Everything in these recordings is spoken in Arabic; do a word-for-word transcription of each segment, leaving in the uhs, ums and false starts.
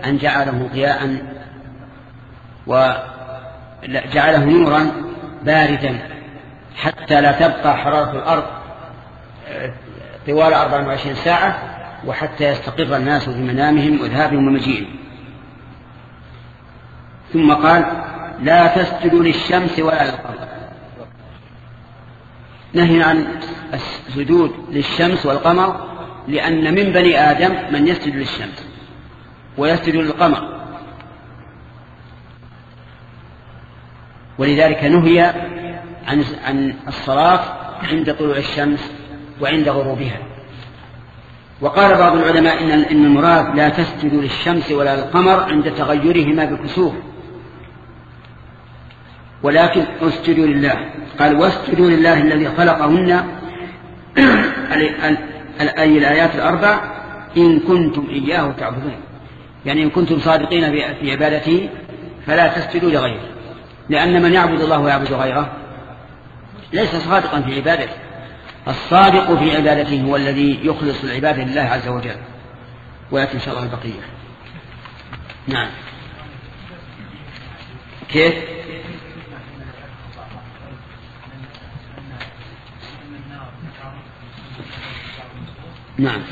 أن جعله ضياء وجعله نورا باردا حتى لا تبقى حرارة الأرض طوال أربع وعشرين ساعة، وحتى يستقر الناس في منامهم وذهابهم ومجيئهم. ثم قال لا تسجدوا للشمس ولا للقمر، نهي عن السجود للشمس والقمر، لأن من بني آدم من يسجد للشمس ويسجد للقمر، ولذلك نهي عن عن الصلاة عند طلوع الشمس وعند غروبها. وقال بعض العلماء إن إن المراد لا تسجدوا للشمس ولا للقمر عند تغيرهما بالكسوف، ولكن اسجدوا لله. قال واسجدوا لله الذي خلقهن أي الآيات الأربع إن كنتم إياه تعبدون، يعني إن كنتم صادقين في عبادته فلا تسجدوا لغيره، لأن من يعبد الله ويعبد غيره ليس صادقا في عبادته. الصادق في عبادته هو الذي يخلص العبادة لله عز وجل. ويأتي إن شاء الله البقية. نعم. كيف؟ نعم.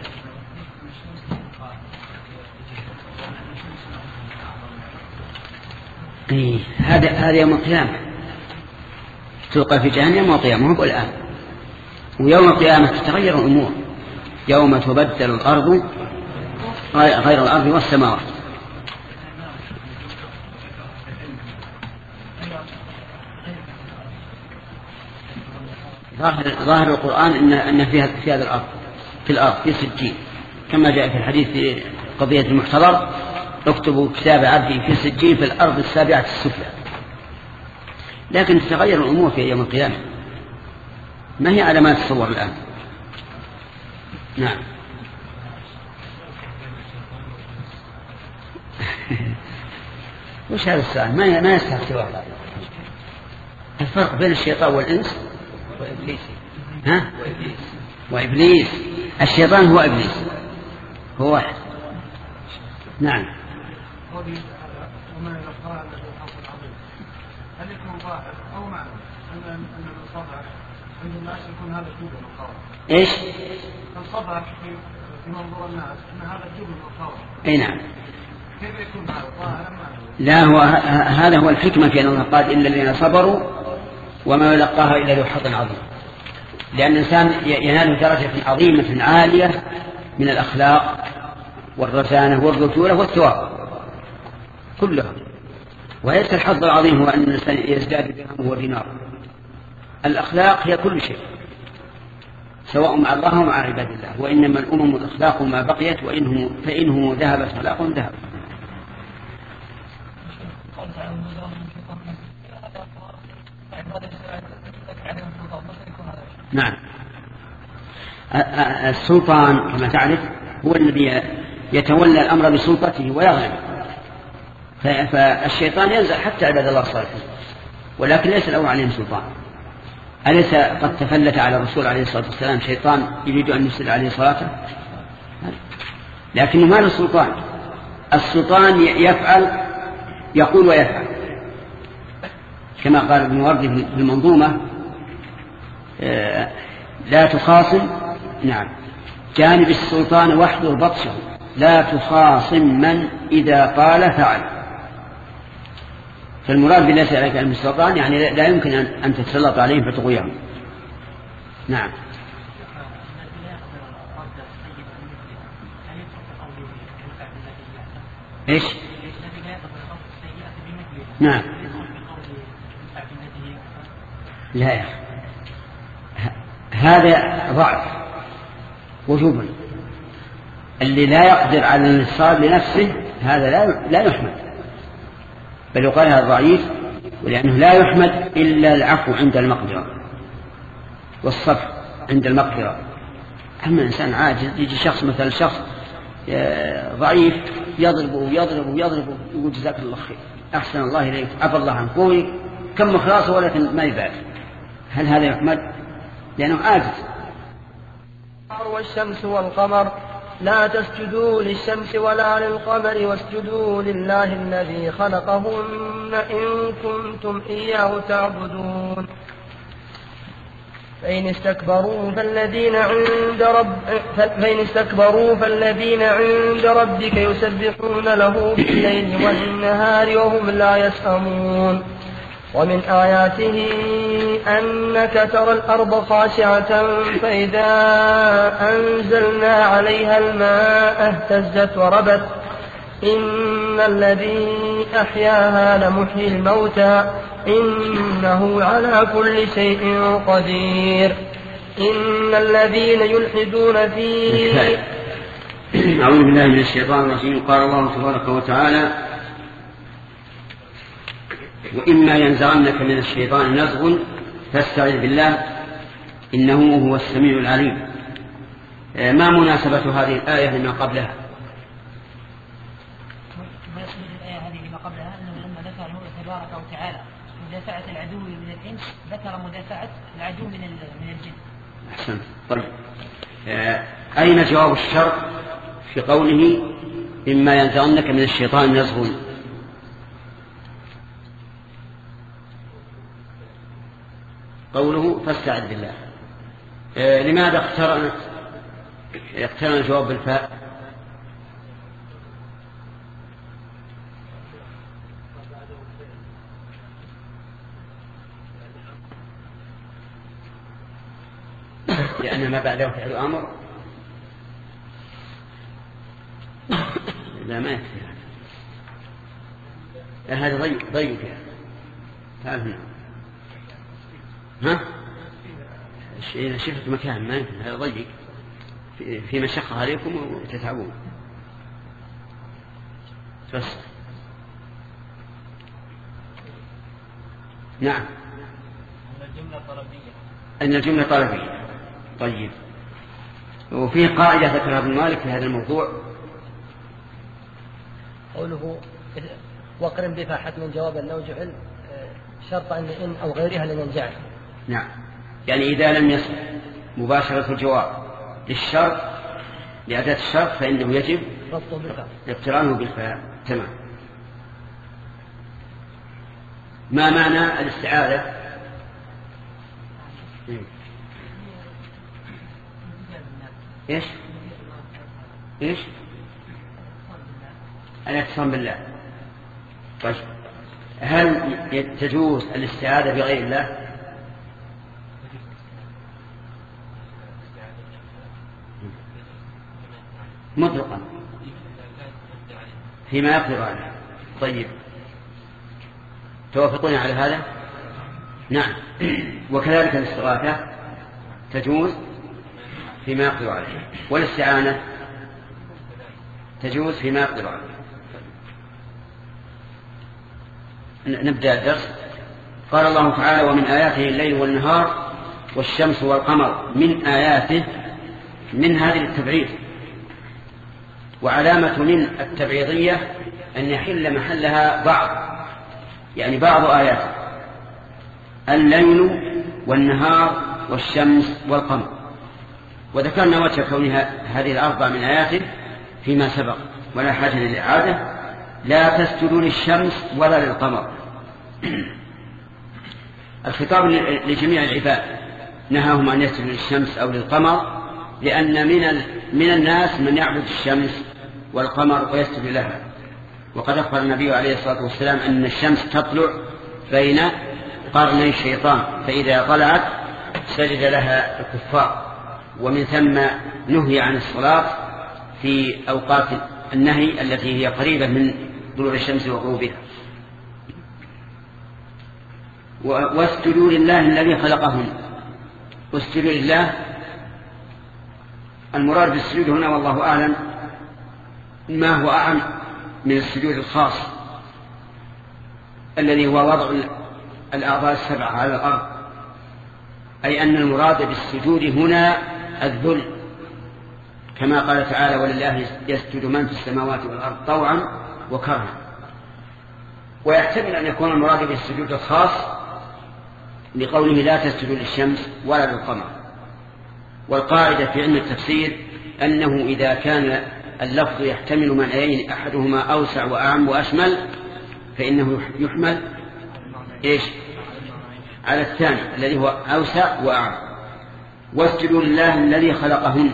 إيه هذا هذا يوم القيامة تلقى في جهنم يوم القيامة، مو الآن. ويوم القيامة تتغير الأمور، يوم تبدل الأرض غير الأرض والسماوات. ظاهر, ظاهر القرآن إن, إن فيها في هذا الأرض في الأرض في سجين، كما جاء في الحديث في قضية المحتضر اكتبوا كتاب عبدي في سجين في الأرض السابعة السفلى. لكن تتغير الأمور في يوم القيامة، ما هي على ما تتصور الآن. نعم. وش هذا السؤال؟ ما ما يستحق واحد. الفرق بين الشيطان والإنس وإبليس. ها؟ وإبليس. وإبليس. الشيطان هو إبليس، هو واحد. نعم. هل يكون ظاهر أو معنى أن أن الصدع عند الناس يكون هذا الجبن والخوف؟ إيش؟ الصدع في منظور الناس أن هذا الجبن والخوف. أي نعم. كيف يكون هذا ظاهر أم معنى؟ لا، هو هذا هو الحكمة في أن الله قال إلا الذين صبروا وما يلقاها إلا ذو حظ عظيم، لأن الإنسان ينال درجة عظيمة عالية من الأخلاق والرزانة والرجولة والثواب كلها. وليس الحظ العظيم هو أن الإنسان يزداد درهمه وديناره. الأخلاق هي كل شيء سواء مع الله ومع عباد الله. وإنما الأمم الأخلاق ما بقيت وإنهم فإنهم ذهبت أخلاقهم ذهب. نعم. السلطان كما تعرف هو الذي يتولى الأمر بسلطته ويغلب، فالشيطان ينزل حتى عباد الله الصالحين، ولكن ليس له عليهم سلطان. أليس قد تفلت على الرسول عليه الصلاة والسلام شيطان يريد أن يفسد عليه صلاته؟ لكنه ما له سلطان. السلطان يفعل يقول ويفعل، كما قال ابن ورد في المنظومة لا تخاصم نعم جانب السلطان واحذر بطشه، لا تخاصم من إذا قال فعل. فالمراد بالله عليك علم السلطان يعني لا يمكن أن تتسلط عليهم فتغويهم. نعم. إيش؟ نعم. لا يا أخي هذا ضعف وجوبا. اللي لا يقدر على الانتصار لنفسه هذا لا لا يحمد، بل يقال هذا ضعيف، ولأنه لا يحمد إلا العفو عند المقدرة والصفح عند المقدرة. أما إنسان عاجز يجي شخص مثل شخص ضعيف يضربه يضربه يضربه يقول جزاك الله خير أحسن الله إليك عفى الله عنك، هو كم خلاصه ولكن ما يبال. هل هذا يحمد؟ لأنه عاجز. والشمس والقمر لا تسجدوا للشمس ولا للقمر واسجدوا لله الذي خلقهن إن كنتم إياه تعبدون فإن استكبروا فالذين عند رب فإن استكبروا فالذين عند ربك يسبحون له بالليل والنهار وهم لا يسأمون ومن آياته أنك ترى الأرض خاشعة فإذا أنزلنا عليها الماء اهتزت وربت إن الذي أحياها لمحيي الموتى إنه على كل شيء قدير إن الذين يلحدون في أعوذ بالله من الشيطان الرجيم. قال الله تبارك وتعالى وإما ينزغنك من الشيطان نزغ فاستعذ بالله إنه هو السميع العليم. ما مناسبة هذه الآية لما قبلها؟ تبارك وتعالى مدافعة العدو من الإنس ذكر مدافعة العدو من من الجن. أحسن. طيب أين جواب الشر في قوله إما ينزغنك من الشيطان نزغ؟ قوله فاستعذ بالله. لماذا اقترن اقترن الجواب بالفاء؟ لأن ما بعده فعل أمر. لا ما يكفي هذا. هذا ضيق ضيق يعني. تعال هنا. ها؟ إذا شفت مكان ما يمكن هذا ضيق في مشقة عليكم وتتعبون. بس. نعم. أن الجملة طلبية. أن الجملة طلبية. طيب. وفي قاعدة ذكرها ابن مالك في هذا الموضوع. قوله وقرن بها حتما جوابا لو جعل شرط أن إن أو غيرها لمن جعل. نعم. يعني إذا لم يصل مباشرة الجواب للشرط لأداة الشرط فإنه يجب اقترانه بالفاء. تمام. ما معنى الاستعاذة؟ إيش إيش الاعتصام بالله. طيب هل تجوز الاستعاذة بغير الله؟ مطلقا فيما يقدر عليه. طيب توافقون على هذا؟ نعم. وكذلك الاستغاثة تجوز فيما يقدر عليه، والاستعانة تجوز فيما يقدر عليه. نبدأ الدرس. قال الله تعالى ومن آياته الليل والنهار والشمس والقمر. من آياته من هذه التبعيض، وعلامة من التبعيضية أن يحل محلها بعض، يعني بعض آياته الليل والنهار والشمس والقمر. وذكرنا وجه كونها هذه الأربع من آياته فيما سبق ولا حاجة للإعادة. لا تسجدوا للشمس ولا للقمر. الخطاب لجميع العباد، نهاهم أن يسجدوا للشمس أو للقمر، لأن من من الناس من يعبد الشمس والقمر ويسجد لها. وقد أخبر النبي عليه الصلاة والسلام أن الشمس تطلع بين قرني الشيطان، فإذا طلعت سجد لها الكفار، ومن ثم نهي عن الصلاة في أوقات النهي التي هي قريبة من طلوع الشمس وغروبها. واسجدوا لله الذي خلقهن. واسجدوا لله، المراد بالسجود هنا والله أعلم ما هو أعم من السجود الخاص الذي هو وضع الأعضاء السبعة على الأرض، أي أن المراد بالسجود هنا الذل، كما قال تعالى ولله يسجد من في السماوات والأرض طوعا وكرها. ويحتمل أن يكون المراد بالسجود الخاص لقوله لا تسجدوا للشمس ولا للقمر. والقاعدة في علم التفسير أنه إذا كان اللفظ يحتمل معنيين أحدهما أوسع وأعم وأشمل فإنه يحمل إيش على الثاني الذي هو أوسع وأعم. واسجدوا لله الذي خلقهن،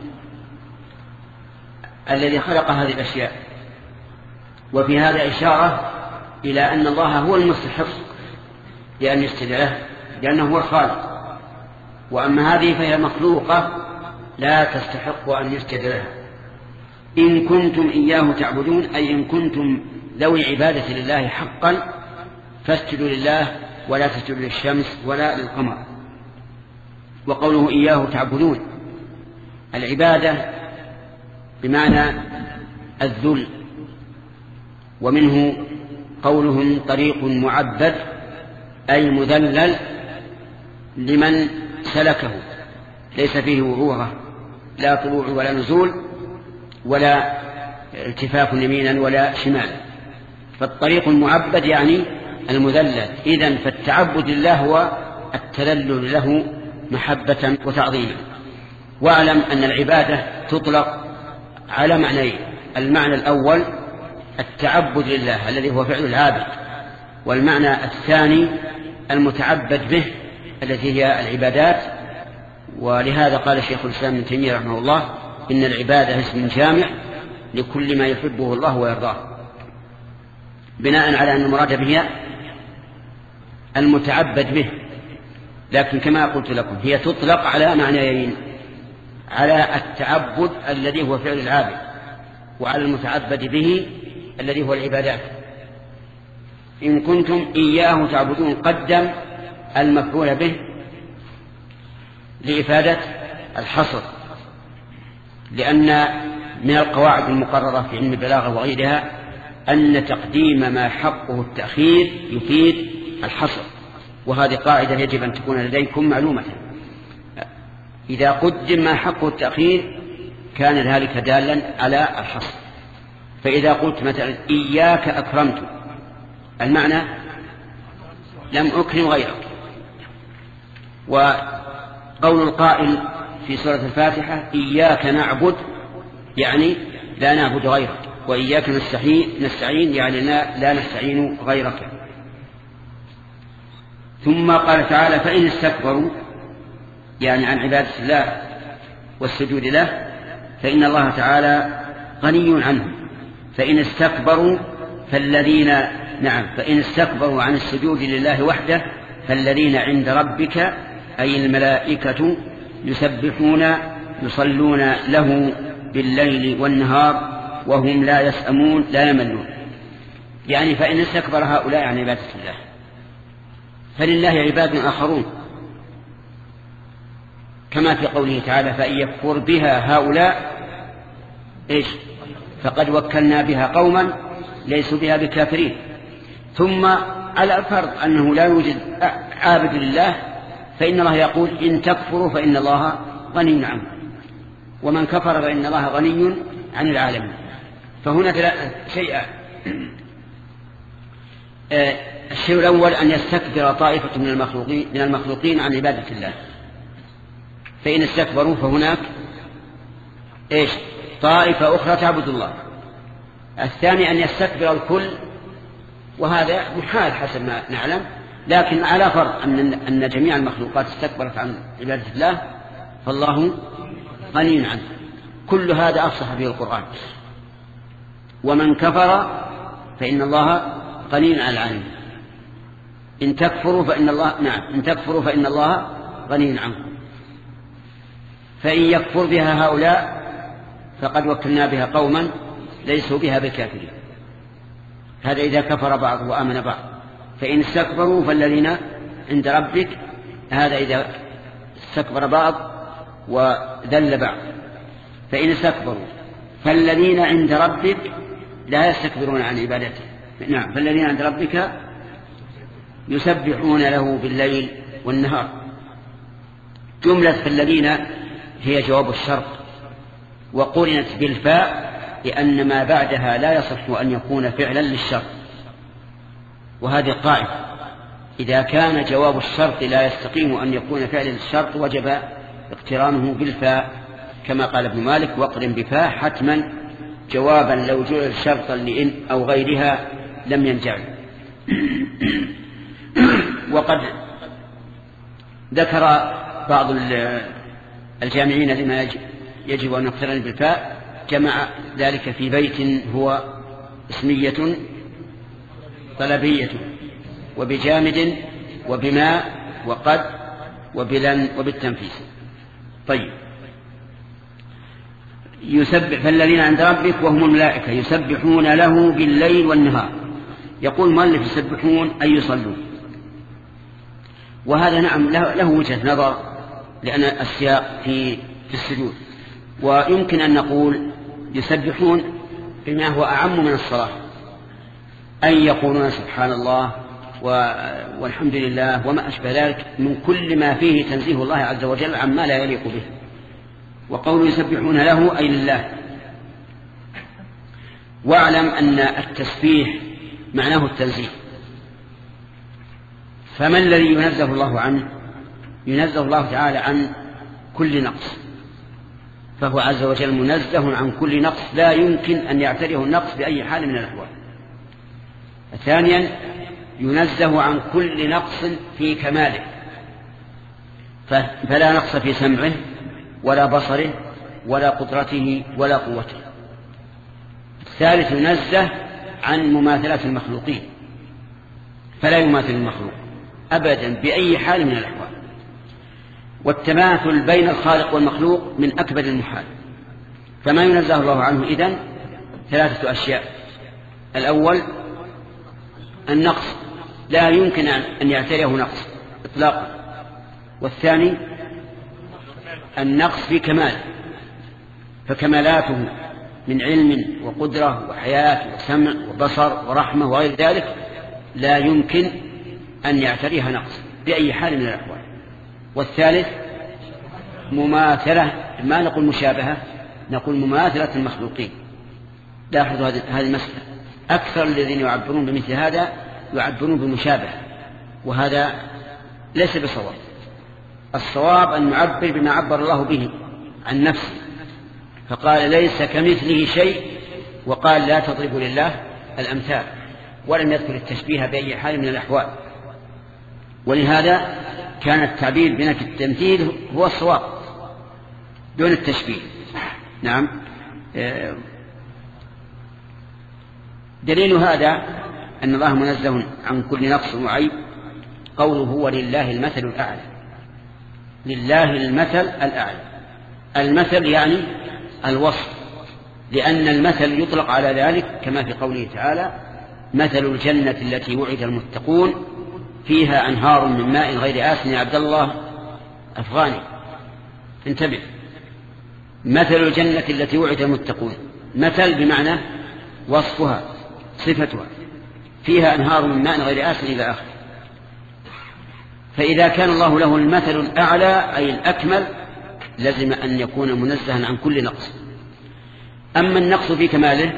الذي خلق هذه الأشياء. وفي هذا إشارة إلى أن الله هو المستحق لأن يسجد له لأنه هو الخالق، وأما هذه فهي مخلوقة لا تستحق أن يسجد لها. إن كنتم إياه تعبدون أي إن كنتم ذوي عبادة لله حقا فاسجدوا لله ولا تسجدوا للشمس ولا للقمر. وقوله إياه تعبدون العبادة بمعنى الذل، ومنه قولهم طريق معبد أي مذلل لمن سلكه ليس فيه وروره لا طلوع ولا نزول ولا التفاف يمينا ولا شمالا، فالطريق المعبد يعني المذلل. إذن فالتعبد لله هو التذلل له محبة وتعظيما. واعلم أن العبادة تطلق على معنيين: المعنى الأول التعبد لله الذي هو فعل العابد، والمعنى الثاني المتعبد به التي هي العبادات. ولهذا قال الشيخ الإسلام ابن تيمية رحمه الله إن العبادة اسم جامع لكل ما يحبه الله ويرضاه، بناء على أن المراد به المتعبد به. لكن كما قلت لكم هي تطلق على معنيين: على التعبد الذي هو فعل العابد، وعلى المتعبد به الذي هو العبادات. إن كنتم إياه تعبدون قدم المفعول به لإفادة الحصر، لأن من القواعد المقررة في علم البلاغة وغيرها أن تقديم ما حقه التأخير يفيد الحصر، وهذه قاعدة يجب أن تكون لديكم معلومة. إذا قدم ما حقه التأخير كان ذلك دالا على الحصر. فإذا قلت مثلا إياك أكرمت، المعنى لم أكرم غيرك. وقول القائل في سورة الفاتحة إياك نعبد يعني لا نعبد غيرك، وإياك نستعين يعني لا نستعين غيرك. ثم قال تعالى فإن استكبروا يعني عن عبادة الله والسجود له فإن الله تعالى غني عنهم. فإن استكبروا فالذين نعم فإن استكبروا عن السجود لله وحده فالذين عند ربك أي الملائكة يسبحون يصلون له بالليل والنهار وهم لا يسأمون لا يملون. يعني فإن استكبر هؤلاء عن عبادة الله فلله عباد آخرون، كما في قوله تعالى فإن يكفر بها هؤلاء إيش فقد وكلنا بها قوما ليسوا بها بكافرين. ثم على فرض أنه لا يوجد عابد لله فإن الله يقول إن تكفروا فإن الله غني عنه، ومن كفر فإن الله غني عن العالمين. فهنا شيئان: الشيء الأول أن يستكبر طائفة من المخلوقين, من المخلوقين عن عبادة الله، فإن استكبروا فهناك إيش طائفة أخرى تعبد الله. الثاني أن يستكبر الكل، وهذا محال حسب ما نعلم، لكن على فرض أن, أن جميع المخلوقات استكبرت عن عبادة الله فالله غني عنه. كل هذا أفصح به القرآن. ومن كفر فإن الله غني عن العالمين. إن تكفروا فإن الله نعم إن تكفروا فإن الله غني عنكم. فإن يكفر بها هؤلاء فقد وكلنا بها قوما ليسوا بها بكافرين. هذا إذا كفر بعض وآمن بعض. فإن استكبروا فالذين عند ربك، هذا إذا استكبر بعض وذل بعض. فإن استكبروا فالذين عند ربك لا يستكبرون عن عبادته. نعم فالذين عند ربك يسبحون له بالليل والنهار. جملة فالذين هي جواب الشرط، وقرنت بالفاء لأن ما بعدها لا يصح أن يكون فعلا للشرط. وهذه قاعدة: إذا كان جواب الشرط لا يستقيم أن يكون فعلا للشرط وجب اقترانه بالفاء، كما قال ابن مالك واقرن بفاه حتما جوابا لو جعل شرطا لإن أو غيرها لم ينجعل. وقد ذكر بعض الجامعين لما يجب أن نقترن بالفاء جمع ذلك في بيت هو اسمية طلبية وبجامد وبماء وقد وبلن وبالتنفيس. طيب يسبح فالذين عند ربك وهم الملائكة يسبحون له بالليل والنهار. يقول مؤلف يسبحون أي يصلون، وهذا نعم له وجهة نظر لأن السياق في في السجود. ويمكن أن نقول يسبحون بما هو أعم من الصلاة، أن يقولون سبحان الله والحمد لله وما أشبه ذلك من كل ما فيه تنزيه الله عز وجل عما لا يليق به. وقول يسبحون له أي لله. واعلم أن التسبيح معناه التنزيه، فما الذي ينزه الله عنه؟ ينزه الله تعالى عن كل نقص، فهو عز وجل منزه عن كل نقص لا يمكن أن يعتريه النقص بأي حال من الأحوال. ثانيا ينزه عن كل نقص في كماله، فلا نقص في سمعه ولا بصره ولا قدرته ولا قوته. الثالث ينزه عن مماثلة المخلوقين، فلا يماثل المخلوق أبدا بأي حال من الأحوال. والتماثل بين الخالق والمخلوق من أكبر المحال، فما ينزه الله عنه إذن ثلاثة أشياء. الأول النقص، لا يمكن أن يعتريه نقص إطلاقا. والثاني النقص في كمال، فكمالاته من علم وقدرة وحياة وسمع وبصر ورحمة وغير ذلك لا يمكن أن يعتريها نقص بأي حال من الأحوال. والثالث مماثلة، ما نقول مشابهة، نقول مماثلة المخلوقين. لاحظوا هذه المسألة، أكثر الذين يعبرون بمثل هذا يعبرون بمشابهة، وهذا ليس بصواب. الصواب أن نعبر بما عبر الله به عن نفسه، فقال ليس كمثله شيء، وقال لا تضربوا لله الأمثال، ولم يذكر التشبيه بأي حال من الأحوال. ولهذا كان التعبير بنفي التمثيل هو الصواب دون التشبيه. نعم. دليل هذا أن الله منزه عن كل نقص وعيب قوله هو لله المثل الأعلى. لله المثل الأعلى، المثل يعني الوصف، لأن المثل يطلق على ذلك كما في قوله تعالى مثل الجنة التي وعد المتقون فيها أنهار من ماء غير آسن. يا عبد الله أفغاني انتبه، مثل الجنة التي وعد المتقون، مثل بمعنى وصفها صفتها، فيها أنهار من ماء غير آسن إلى آخر. فإذا كان الله له المثل الأعلى أي الأكمل لازم أن يكون منزها عن كل نقص. أما النقص في كماله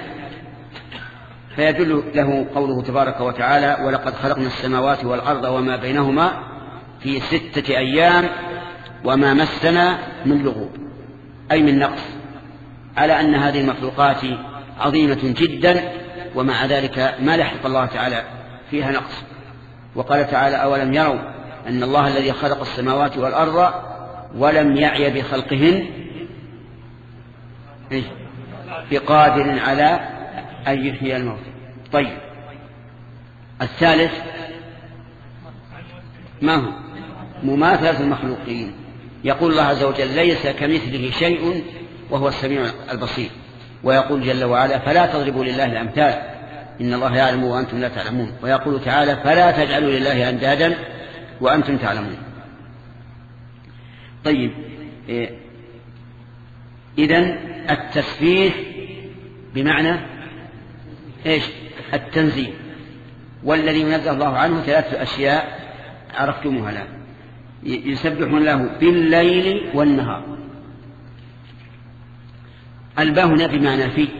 فيدل له قوله تبارك وتعالى ولقد خلقنا السماوات والأرض وما بينهما في ستة أيام وما مسنا من لغوب، أي من نقص، على أن هذه المخلوقات عظيمة جدا ومع ذلك ما لحق الله تعالى فيها نقص. وقال تعالى أولم يروا أن الله الذي خلق السماوات والأرض ولم يعي بخلقهن بقادر على أن يحيي الموت. طيب الثالث ما هو؟ مماثلة المخلوقين. يقول الله عز وجل ليس كمثله شيء وهو السميع البصير، ويقول جل وعلا فلا تضربوا لله الأمثال إن الله يعلم وأنتم لا تعلمون، ويقول تعالى فلا تجعلوا لله أندادا وأنتم تعلمون. طيب إذن التسبيح بمعنى إيش؟ التنزيه. والذي ينزه الله عنه ثلاثة أشياء عرفتموها الآن، يسبحون له بالليل والنهار. الباء هنا بمعنى في،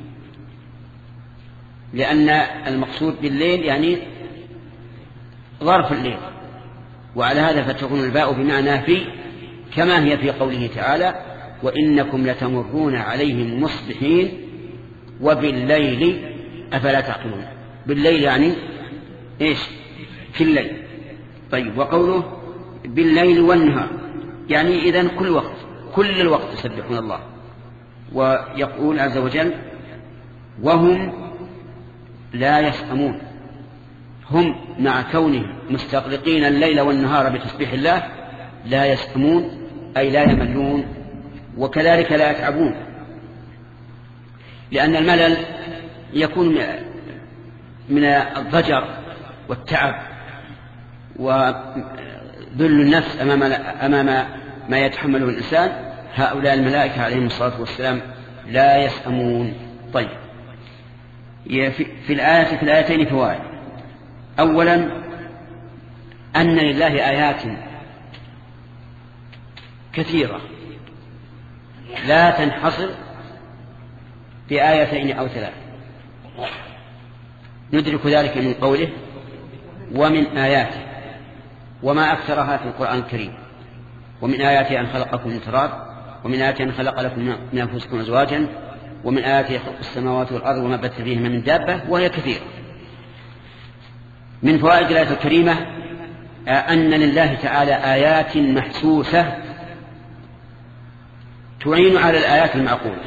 لأن المقصود بالليل يعني ظرف الليل، وعلى هذا فتكون الباء بمعنى في كما هي في قوله تعالى وإنكم لتمرون عليهم مصبحين وبالليل أفلا تعقلون. بالليل يعني إيش؟ في الليل. طيب، وقوله بالليل والنهار يعني إذن كل وقت، كل الوقت يسبحون الله. ويقول عز وجل وهم لا يسأمون، هم مع كونهم مستغرقين الليل والنهار بتسبيح الله لا يسأمون أي لا يملون، وكذلك لا يتعبون، لأن الملل يكون من الضجر والتعب وذل النفس أمام أمام ما يتحمله الإنسان. هؤلاء الملائكة عليهم الصلاة والسلام لا يسأمون. طيب، في الآية في الآيتين فوائد. أولا أن لله آيات كثيرة لا تنحصر في آيتين أو ثلاث، ندرك ذلك من قوله ومن آياته، وما أكثرها في القرآن الكريم. ومن آياته أن خلقكم من تراب، ومن آياته أن خلق لكم من أنفسكم أزواجا، ومن آياته خلق السماوات والأرض وما بث فيهما من دابة، وهي كثيرة. من فوائد الآية الكريمة أن لله تعالى آيات محسوسة تعين على الآيات المعقولة،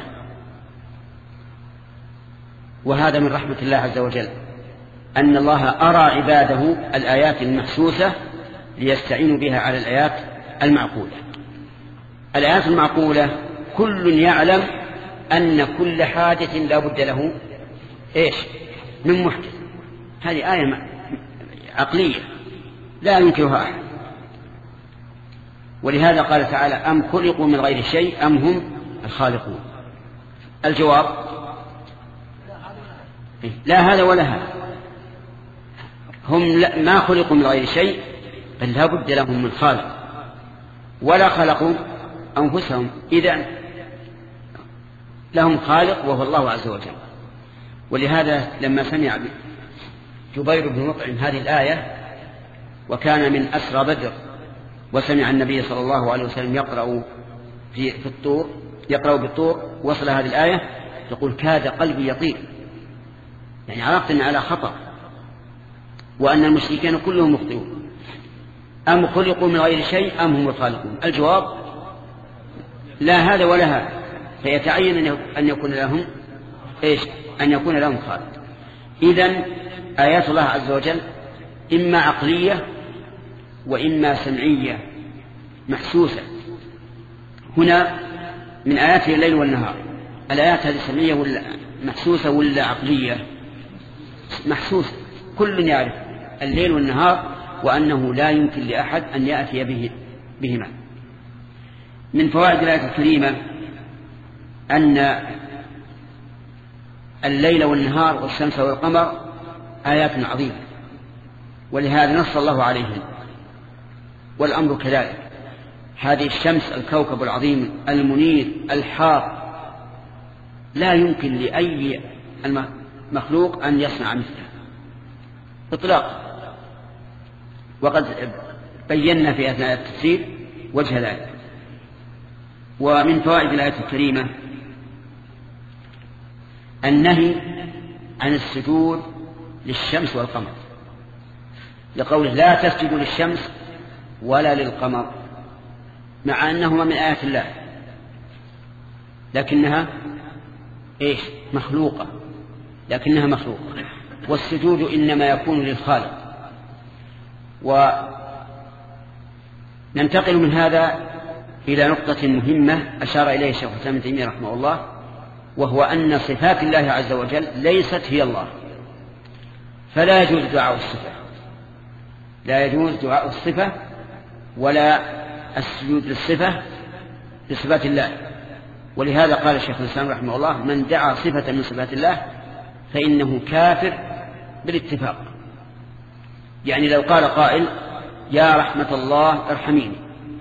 وهذا من رحمة الله عز وجل أن الله أرى عباده الآيات المحسوسة ليستعينوا بها على الآيات المعقولة. الآيات المعقولة كل يعلم أن كل حادث لا بد له إيش من محدث، هذه آية عقلية لا ينكرها أحد. ولهذا قال تعالى أم خلقوا من غير شيء أم هم الخالقون. الجواب لا هذا ولا هذا، هم ما خلقوا من غير شيء بل لا بد لهم من خالق، ولا خلقوا أنفسهم، إذن لهم خالق وهو الله عز وجل. ولهذا لما سمع جبير بن مطعم هذه الآية وكان من أسرى بدر وسمع النبي صلى الله عليه وسلم يقرأ في, في الطور يقرأ بالطور وصل هذه الآية يقول كاد قلبي يطير، يعني عرفت أن على خطأ وأن المشركين كلهم مخطئون. أم خلقوا من غير شيء أم هم الخالقون. الجواب لا هذا ولا هذا، فيتعين أن يكون لهم إيش أن يكون لهم خالق. إذن آيات الله عز وجل إما عقلية وإما سمعية محسوسة. هنا من آياته الليل والنهار، الآيات هذه سمعية ولا محسوسة ولا عقلية؟ محسوسة، كل يعرف الليل والنهار وأنه لا يمكن لأحد أن يأتي به بهما. من فوائد الآية الكريمة أن الليل والنهار والشمس والقمر آيات عظيمة، ولهذا نص الله عليهم، والأمر كذلك. هذه الشمس الكوكب العظيم المنير الحار لا يمكن لأي مخلوق أن يصنع مثله إطلاقا، وقد بينا في أثناء التفسير وجه ذلك. ومن فوائد الآية الكريمة النهي عن السجود للشمس والقمر، لقوله لا تسجدوا للشمس ولا للقمر، مع أنهما من آيات الله لكنها إيش مخلوقة لكنها مخلوقة والسجود إنما يكون للخالق. وننتقل من هذا إلى نقطة مهمة أشار إليه الشيخ الإسلام ابن تيمية رحمه الله، وهو أن صفات الله عز وجل ليست هي الله، فلا يجوز دعاء الصفة لا يجوز دعاء الصفة ولا السجود للصفة لصفات الله. ولهذا قال الشيخ الإسلام رحمه الله من دعا صفة من صفات الله فإنه كافر بالاتفاق. يعني لو قال قائل يا رحمة الله ارحميني،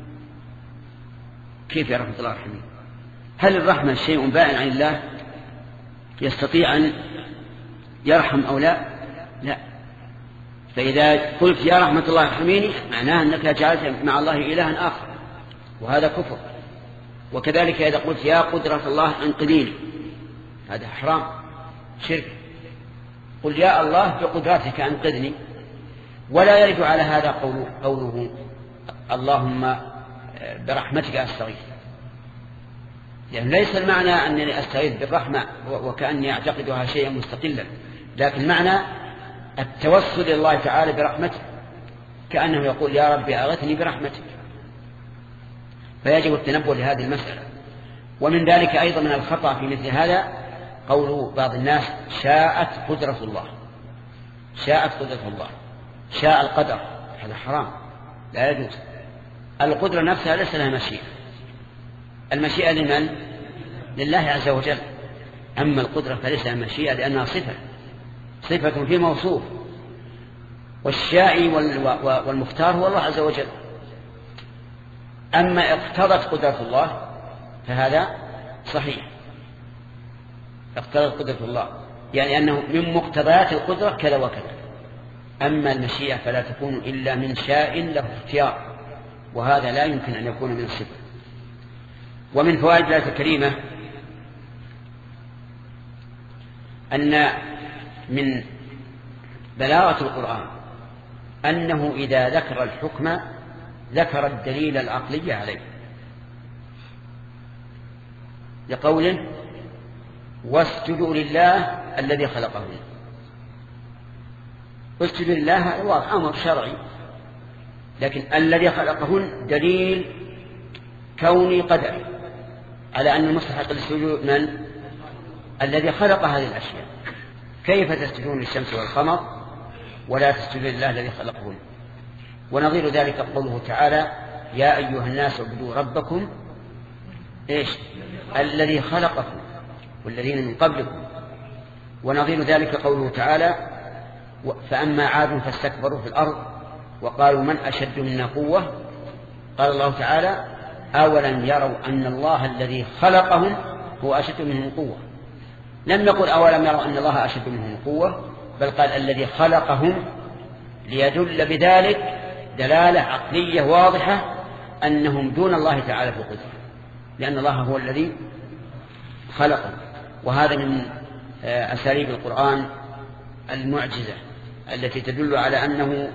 كيف يا رحمة الله ارحميني؟ هل الرحمة شيء بائن عن الله يستطيع أن يرحم أو لا؟ لا. فإذا قلت يا رحمة الله ارحميني معناه أنك جعلت مع الله إلها آخر، وهذا كفر وكذلك إذا قلت يا قدرة الله انقذيني هذا حرام شرك. قل يا الله بقدرتك انقذني. ولا يرد على هذا قوله, قوله اللهم برحمتك أستغيث، يعني ليس المعنى أنني أستغيث بالرحمة وكأني أعتقدها شيئا مستقلا، لكن معنى التوسل إلى الله تعالى برحمته، كأنه يقول يا ربي أغثني برحمتك. فيجب التنبه لهذه المسألة. ومن ذلك أيضا من الخطأ في مثل هذا قول بعض الناس شاءت قدرة الله، شاءت قدرة الله، شاء القدر، هذا حرام لا يجوز. القدرة نفسها ليس لها مشيئة، المشيئة لمن؟ لله عز وجل. أما القدرة فليس لها مشيئة لأنها صفة، صفة في موصوف، والشائي والمختار هو الله عز وجل. أما اقتضت قدرة الله فهذا صحيح، اقتضت قدرة الله يعني أنه من مقتضيات القدرة كذا وكذا. أما المشيئة فلا تكون إلا من شاء له اختيار، وهذا لا يمكن أن يكون من الصفة. ومن فوائد الآية الكريمة أن من بلاغة القرآن أنه إذا ذكر الحكم ذكر الدليل العقلي عليه، لقوله واسجدوا لله الذي خلقهن. اسجدوا لله هذا أمر شرعي، لكن الذي خلقهن دليل كوني قدري على أن المستحق للسجود من؟ الذي خلق هذه الأشياء. كيف تسجدون للشمس والقمر ولا تسجدون لله الذي خلقهن؟ ونظير ذلك قوله تعالى يا أيها الناس اعبدوا ربكم إيش؟ الذي خلقكم والذين من قبلكم. ونظير ذلك قوله تعالى فأما عاد فاستكبروا في الأرض وقالوا من أشد منا قوة. قال الله تعالى أولم يروا أن الله الذي خلقهم هو أشد منهم قوة. لم يقل أولم يروا أن الله أشد منهم قوة، بل قال الذي خلقهم، ليدل بذلك دلالة عقلية واضحة أنهم دون الله تعالى في القدرة، لأن الله هو الذي خلقهم. وهذا من أساليب القرآن المعجزة التي تدل على أنه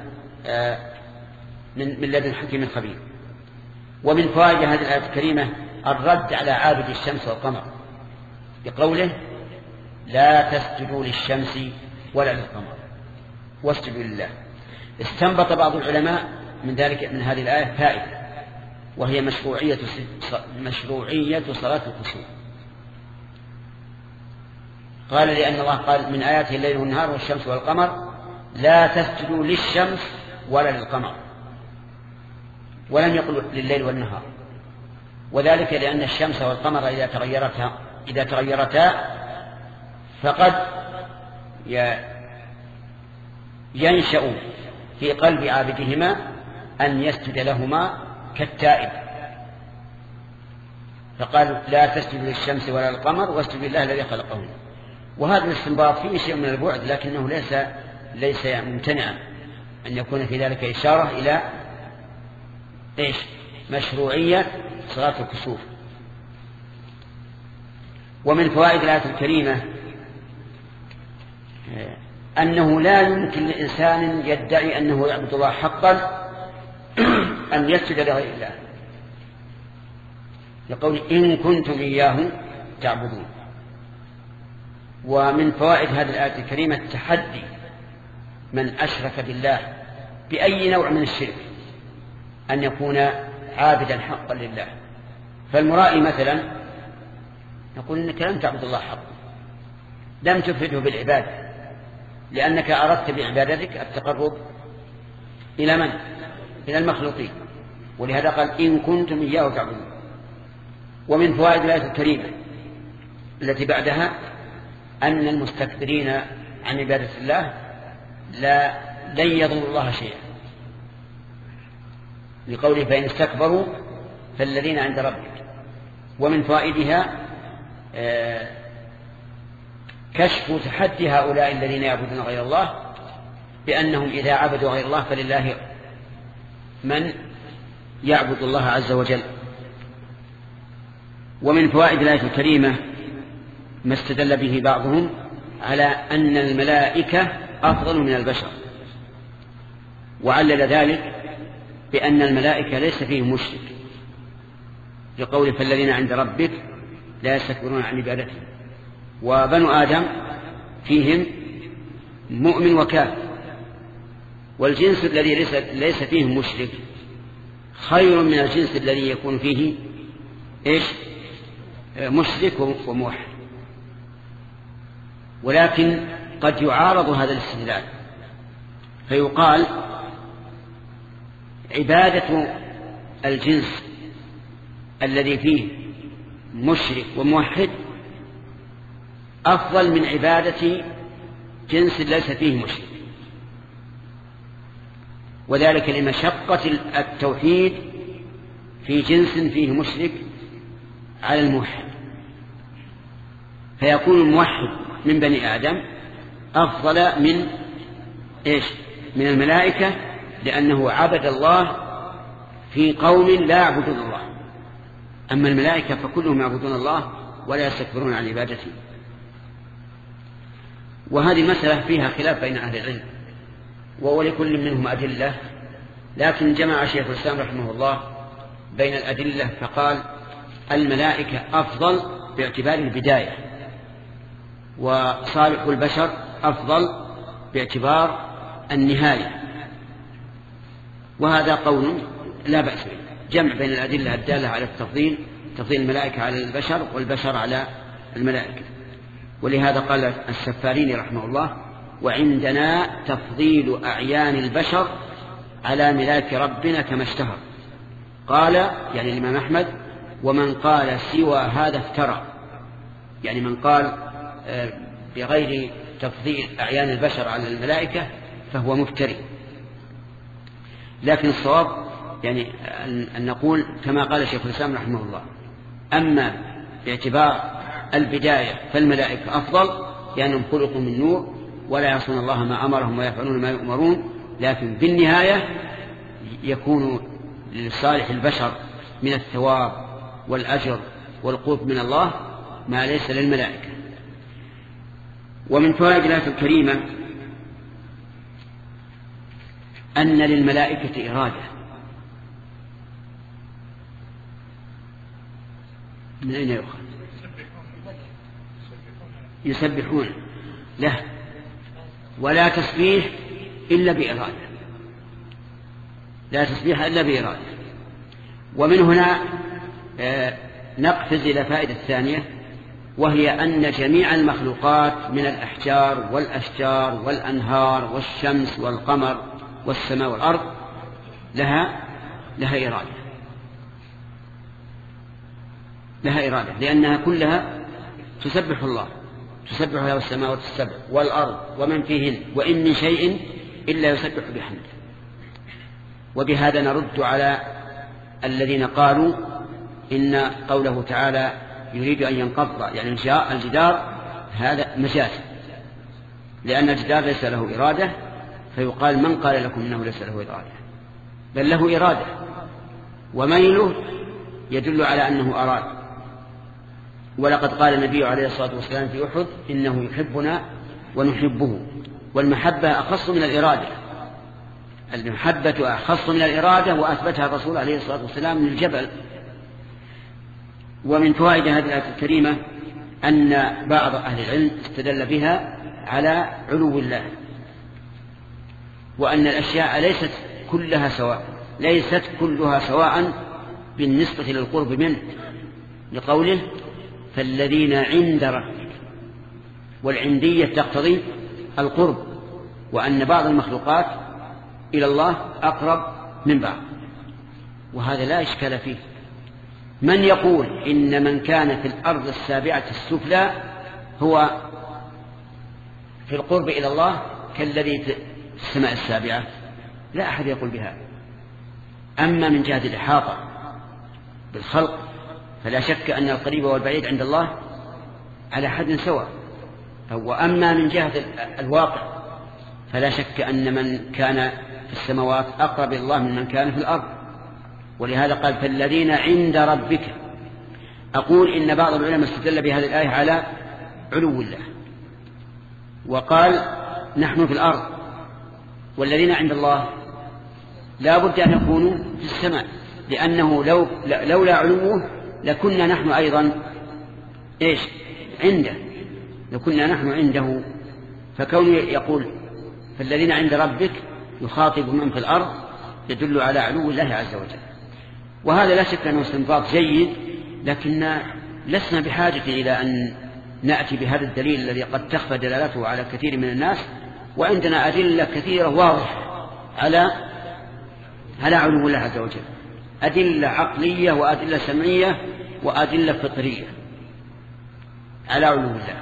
من لدن حكيم خبير. ومن فوائد هذه الآية الكريمة الرد على عابد الشمس والقمر بقوله لا تسجدوا للشمس ولا للقمر واسجدوا لله. استنبط بعض العلماء من ذلك من هذه الآية فائدة، وهي مشروعية مشروعية صلاة الكسوف. قال لأن الله قال من آياته الليل والنهار والشمس والقمر لا تسجدوا للشمس ولا للقمر، ولم يقل لليل والنهار، وذلك لأن الشمس والقمر إذا تغيرتا إذا تغيرتا فقد ينشأ في قلب عابدهما أن يسجد لهما كالتائب، فقال لا تسجد للشمس ولا للقمر واسجد لله الذي خلقهن. وهذا الاستنباط فيه شيء من البعد، لكنه ليس ليس ممتنعا أن يكون في ذلك إشارة إلى إيش؟ مشروعية صلاة الكسوف. ومن فوائد الآية الكريمة أنه لا يمكن لإنسان يدعي أنه يعبد الله حقا أن يسجد لغير الله، يقول إن كنتم إياه تعبدون. ومن فوائد هذه الآية الكريمة التحدي من أشرك بالله بأي نوع من الشرك أن يكون عابدا حقا لله. فالمرائي مثلا يقول إنك لم تعبد الله حقا، لم تفرده بالعبادة، لأنك أردت بعبادتك التقرب إلى من؟ إلى المخلوقين، ولهذا قال إن كنتم إياه تعبدون. ومن فوائد الآية الكريمة التي بعدها أن المستكبرين عن عبادة الله لا لن يضروا الله شيئا، لقوله فإن استكبروا فالذين عند ربك. ومن فوائدها كشف تحدي هؤلاء الذين يعبدون غير الله بأنهم إذا عبدوا غير الله فلله من يعبد الله عز وجل. ومن فوائد الآية الكريمة ما استدل به بعضهم على أن الملائكة أفضل من البشر، وعلل ذلك بأن الملائكة ليس فيهم مشرك، لقول فالذين عند ربك لا يستكبرون عن عبادته. وبنو آدم فيهم مؤمن وكافر، والجنس الذي ليس, ليس فيه مشرك خير من الجنس الذي يكون فيه إيش؟ مشرك وموحد. ولكن قد يعارض هذا الاستدلال فيقال عبادة الجنس الذي فيه مشرك وموحد أفضل من عبادة جنس ليس فيه مشرك، وذلك لمشقة التوحيد في جنس فيه مشرك على الموحد، فيكون الموحد من بني آدم أفضل من إيش؟ من الملائكة، لأنه عبد الله في قوم لا يعبدون الله. أما الملائكة فكلهم يعبدون الله ولا يستكبرون عن عبادته. وهذه مسألة فيها خلاف بين أهل العلم، ولكل منهم أدلة، لكن جمع شيخ الإسلام رحمه الله بين الأدلة فقال الملائكة أفضل باعتبار البداية، وصالح البشر أفضل باعتبار النهاية. وهذا قول لا بأس به، جمع بين الأدلة الدالة على التفضيل، تفضيل الملائكة على البشر والبشر على الملائكة. ولهذا قال السفاريني رحمه الله وعندنا تفضيل أعيان البشر على ملاك ربنا كما اشتهر. قال يعني الإمام أحمد ومن قال سوى هذا افترى، يعني من قال بغير تفضيل أعيان البشر على الملائكة فهو مفتري. لكن الصواب يعني أن نقول كما قال شيخ الإسلام رحمه الله، أما باعتبار البداية فالملائكة أفضل لأنهم خلقوا من نور ولا يعصون الله ما أمرهم ويفعلون ما يؤمرون، لكن بالنهاية يكون لصالح البشر من الثواب والأجر والقرب من الله ما ليس للملائكة. ومن فوائد الآية الكريمة أن للملائكة إرادة. من أين يؤخذ؟ يسبحون له، ولا تسبيح إلا بإرادة، لا تسبيح إلا بإرادة. ومن هنا نقفز إلى فائدة ثانية، وهي أن جميع المخلوقات من الأحجار والأشجار والأنهار والشمس والقمر والسماء والأرض لها لها إرادة، لها إرادة لأنها كلها تسبح الله، تسبح له السماوات السبع والأرض ومن فيهن وإن من شيء إلا يسبح بحمده. وبهذا نرد على الذين قالوا إن قوله تعالى يريد أن ينقض يعني الجدار هذا مجاز، لأن الجدار ليس له إرادة، فيقال من قال لكم إنه ليس له إرادة؟ بل له إرادة، وميله يدل على أنه أراد. ولقد قال النبي عليه الصلاة والسلام في أحد إنه يحبنا ونحبه، والمحبة أخص من الإرادة، المحبة أخص من الإرادة، وأثبتها الرسول عليه الصلاة والسلام من الجبل. ومن فوائد هذه الآية الكريمة أن بعض أهل العلم استدل بها على علو الله، وأن الأشياء ليست كلها سواء، ليست كلها سواء بالنسبة للقرب منه، لقوله فالذين عند ربك، والعندية تقتضي القرب، وأن بعض المخلوقات إلى الله أقرب من بعض، وهذا لا إشكال فيه. من يقول إن من كان في الأرض السابعة السفلى هو في القرب إلى الله كالذي في السماء السابعة؟ لا أحد يقول بهذا. أما من جهة الإحاطة بالخلق فلا شك أن القريب والبعيد عند الله على حد سواء. وأما من جهة الواقع فلا شك أن من كان في السماوات أقرب إلى الله من من كان في الأرض. ولهذا قال فالذين عند ربك، أقول إن بعض العلماء استدل بهذه الآية على علو الله وقال نحن في الأرض والذين عند الله لا بد أن يكونوا في السماء، لأنه لو لولا علوه لكنا نحن أيضا إيش عنده، لكنا نحن عنده. فكونه يقول فالذين عند ربك يخاطب من في الأرض يدل على علو الله عز وجل. وهذا لا شك أنه استنباط جيد، لكن لسنا بحاجة إلى أن نأتي بهذا الدليل الذي قد تخفى دلالته على كثير من الناس، وعندنا أدلة كثيرة واضحة على على علو الله عز وجل، أدلة عقلية وأدلة سمعية وأدلة فطرية على علو الله.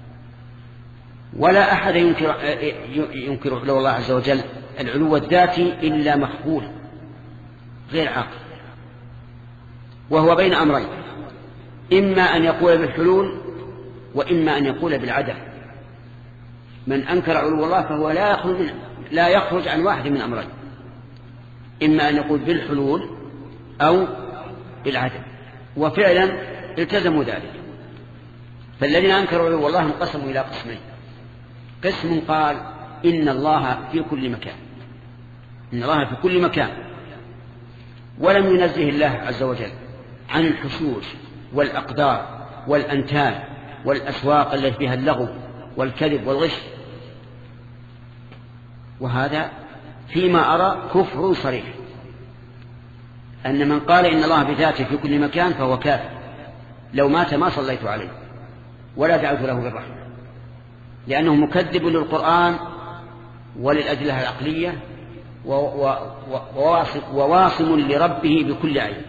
ولا أحد ينكر, ينكر علو الله عز وجل العلو الذاتي إلا مخبول غير عاقل، وهو بين أمرين، إما أن يقول بالحلول وإما أن يقول بالعدم. من أنكر علو الله فهو لا يخرج, من لا يخرج عن واحد من أمرين، إما أن يقول بالحلول أو بالعدم، وفعلا التزموا ذلك. فالذين أنكروا علو الله انقسموا إلى قسمين: قسم قال إن الله في كل مكان، إن الله في كل مكان، ولم ينزه الله عز وجل عن الحشوش والأقدار والأنتان والأسواق التي فيها اللغو والكذب والغش. وهذا فيما أرى كفر صريح، أن من قال إن الله بذاته في كل مكان فهو كافر، لو مات ما صليت عليه ولا دعوت له بالرحمة، لأنه مكذب للقرآن وللأدلة العقلية وواصم لربه بكل عين.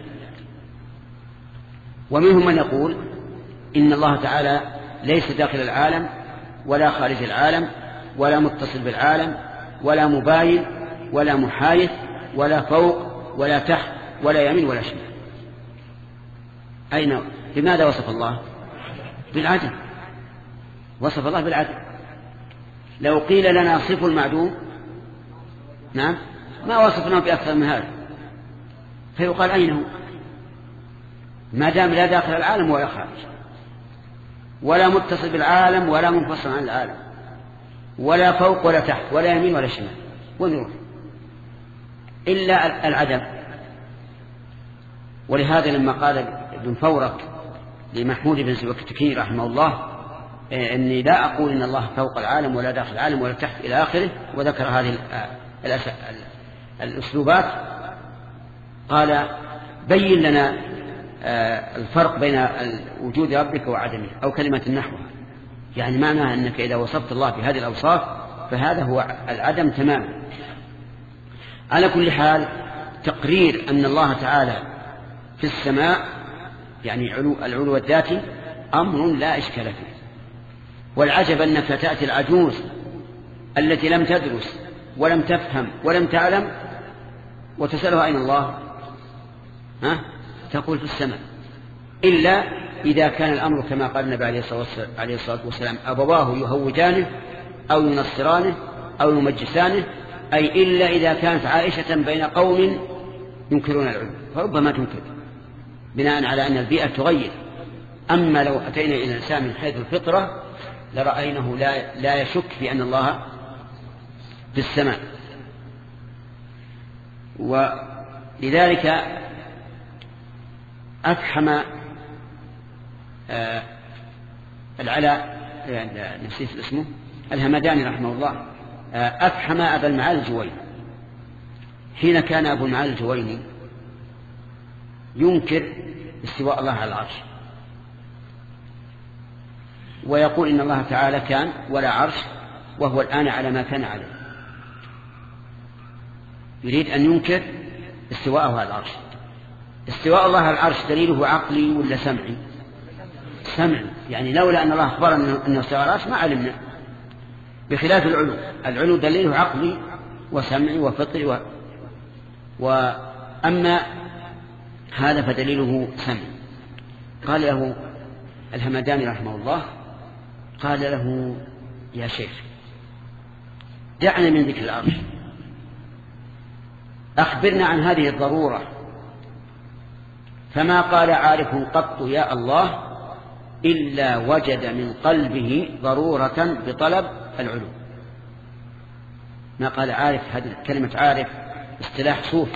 ومنهم من يقول إن الله تعالى ليس داخل العالم ولا خارج العالم ولا متصل بالعالم ولا مباين ولا محايد ولا فوق ولا تحت ولا يمين ولا شمال. أين بماذا وصف الله؟ بالعدم، وصف الله بالعدم. لو قيل لنا صف المعدوم نعم ما وصفناه بأكثر من هذا، فيقال أين هو؟ ما دام لا داخل العالم ولا خارج، ولا متصل بالعالم ولا منفصل عن العالم، ولا فوق ولا تحت ولا يمين ولا شمال، ونروح إلا العدم. ولهذا لما قال ابن فورك لمحمود بن سبكتكي رحمه الله إني لا أقول إن الله فوق العالم ولا داخل العالم ولا تحت إلى آخره، وذكر هذه الأسلوبات، قال بين لنا الفرق بين وجود ربك وعدمه، أو كلمة النحو، يعني معناها أنك إذا وصفت الله بهذه الأوصاف فهذا هو العدم تماما. على كل حال تقرير أن الله تعالى في السماء يعني علو العلو الذاتي أمر لا إشكال فيه. والعجب أنك تأتي العجوز التي لم تدرس ولم تفهم ولم تعلم وتسألها أين الله؟ ها؟ تقول في السماء، إلا إذا كان الأمر كما قال النبي عليه الصلاة والسلام أبواه يهوجانه أو ينصرانه أو يمجسانه، أي إلا إذا كانت عائشة بين قوم ينكرون العلم، فربما تنكر بناء على أن البيئة تغير. أما لو أتينا إلى الإنسان من حيث الفطرة لرأينه لا, لا يشك في أن الله في السماء. ولذلك أفحم آه العلاء نسيت اسمه الهمداني رحمه الله آه أفحم أبا المعالي الجويني حين كان أبو المعالي الجويني ينكر استواء الله على العرش، ويقول إن الله تعالى كان ولا عرش وهو الآن على ما كان عليه، يريد أن ينكر استواءه على العرش. استواء الله على العرش دليله عقلي ولا سمعي؟ سمعي، يعني لولا أن الله أخبر أنه استوى على العرش ما علمنا، بخلاف العلو، العلو دليله عقلي وسمعي وفطري و... وأما هذا فدليله سمعي. قال له الهمداني رحمه الله، قال له يا شيخ دعنا من ذكر العرش، أخبرنا عن هذه الضرورة فما قال عارف قط يا الله إلا وجد من قلبه ضرورة بطلب العلو. ما قال عارف، هذه كلمة عارف اصطلاح صوفي.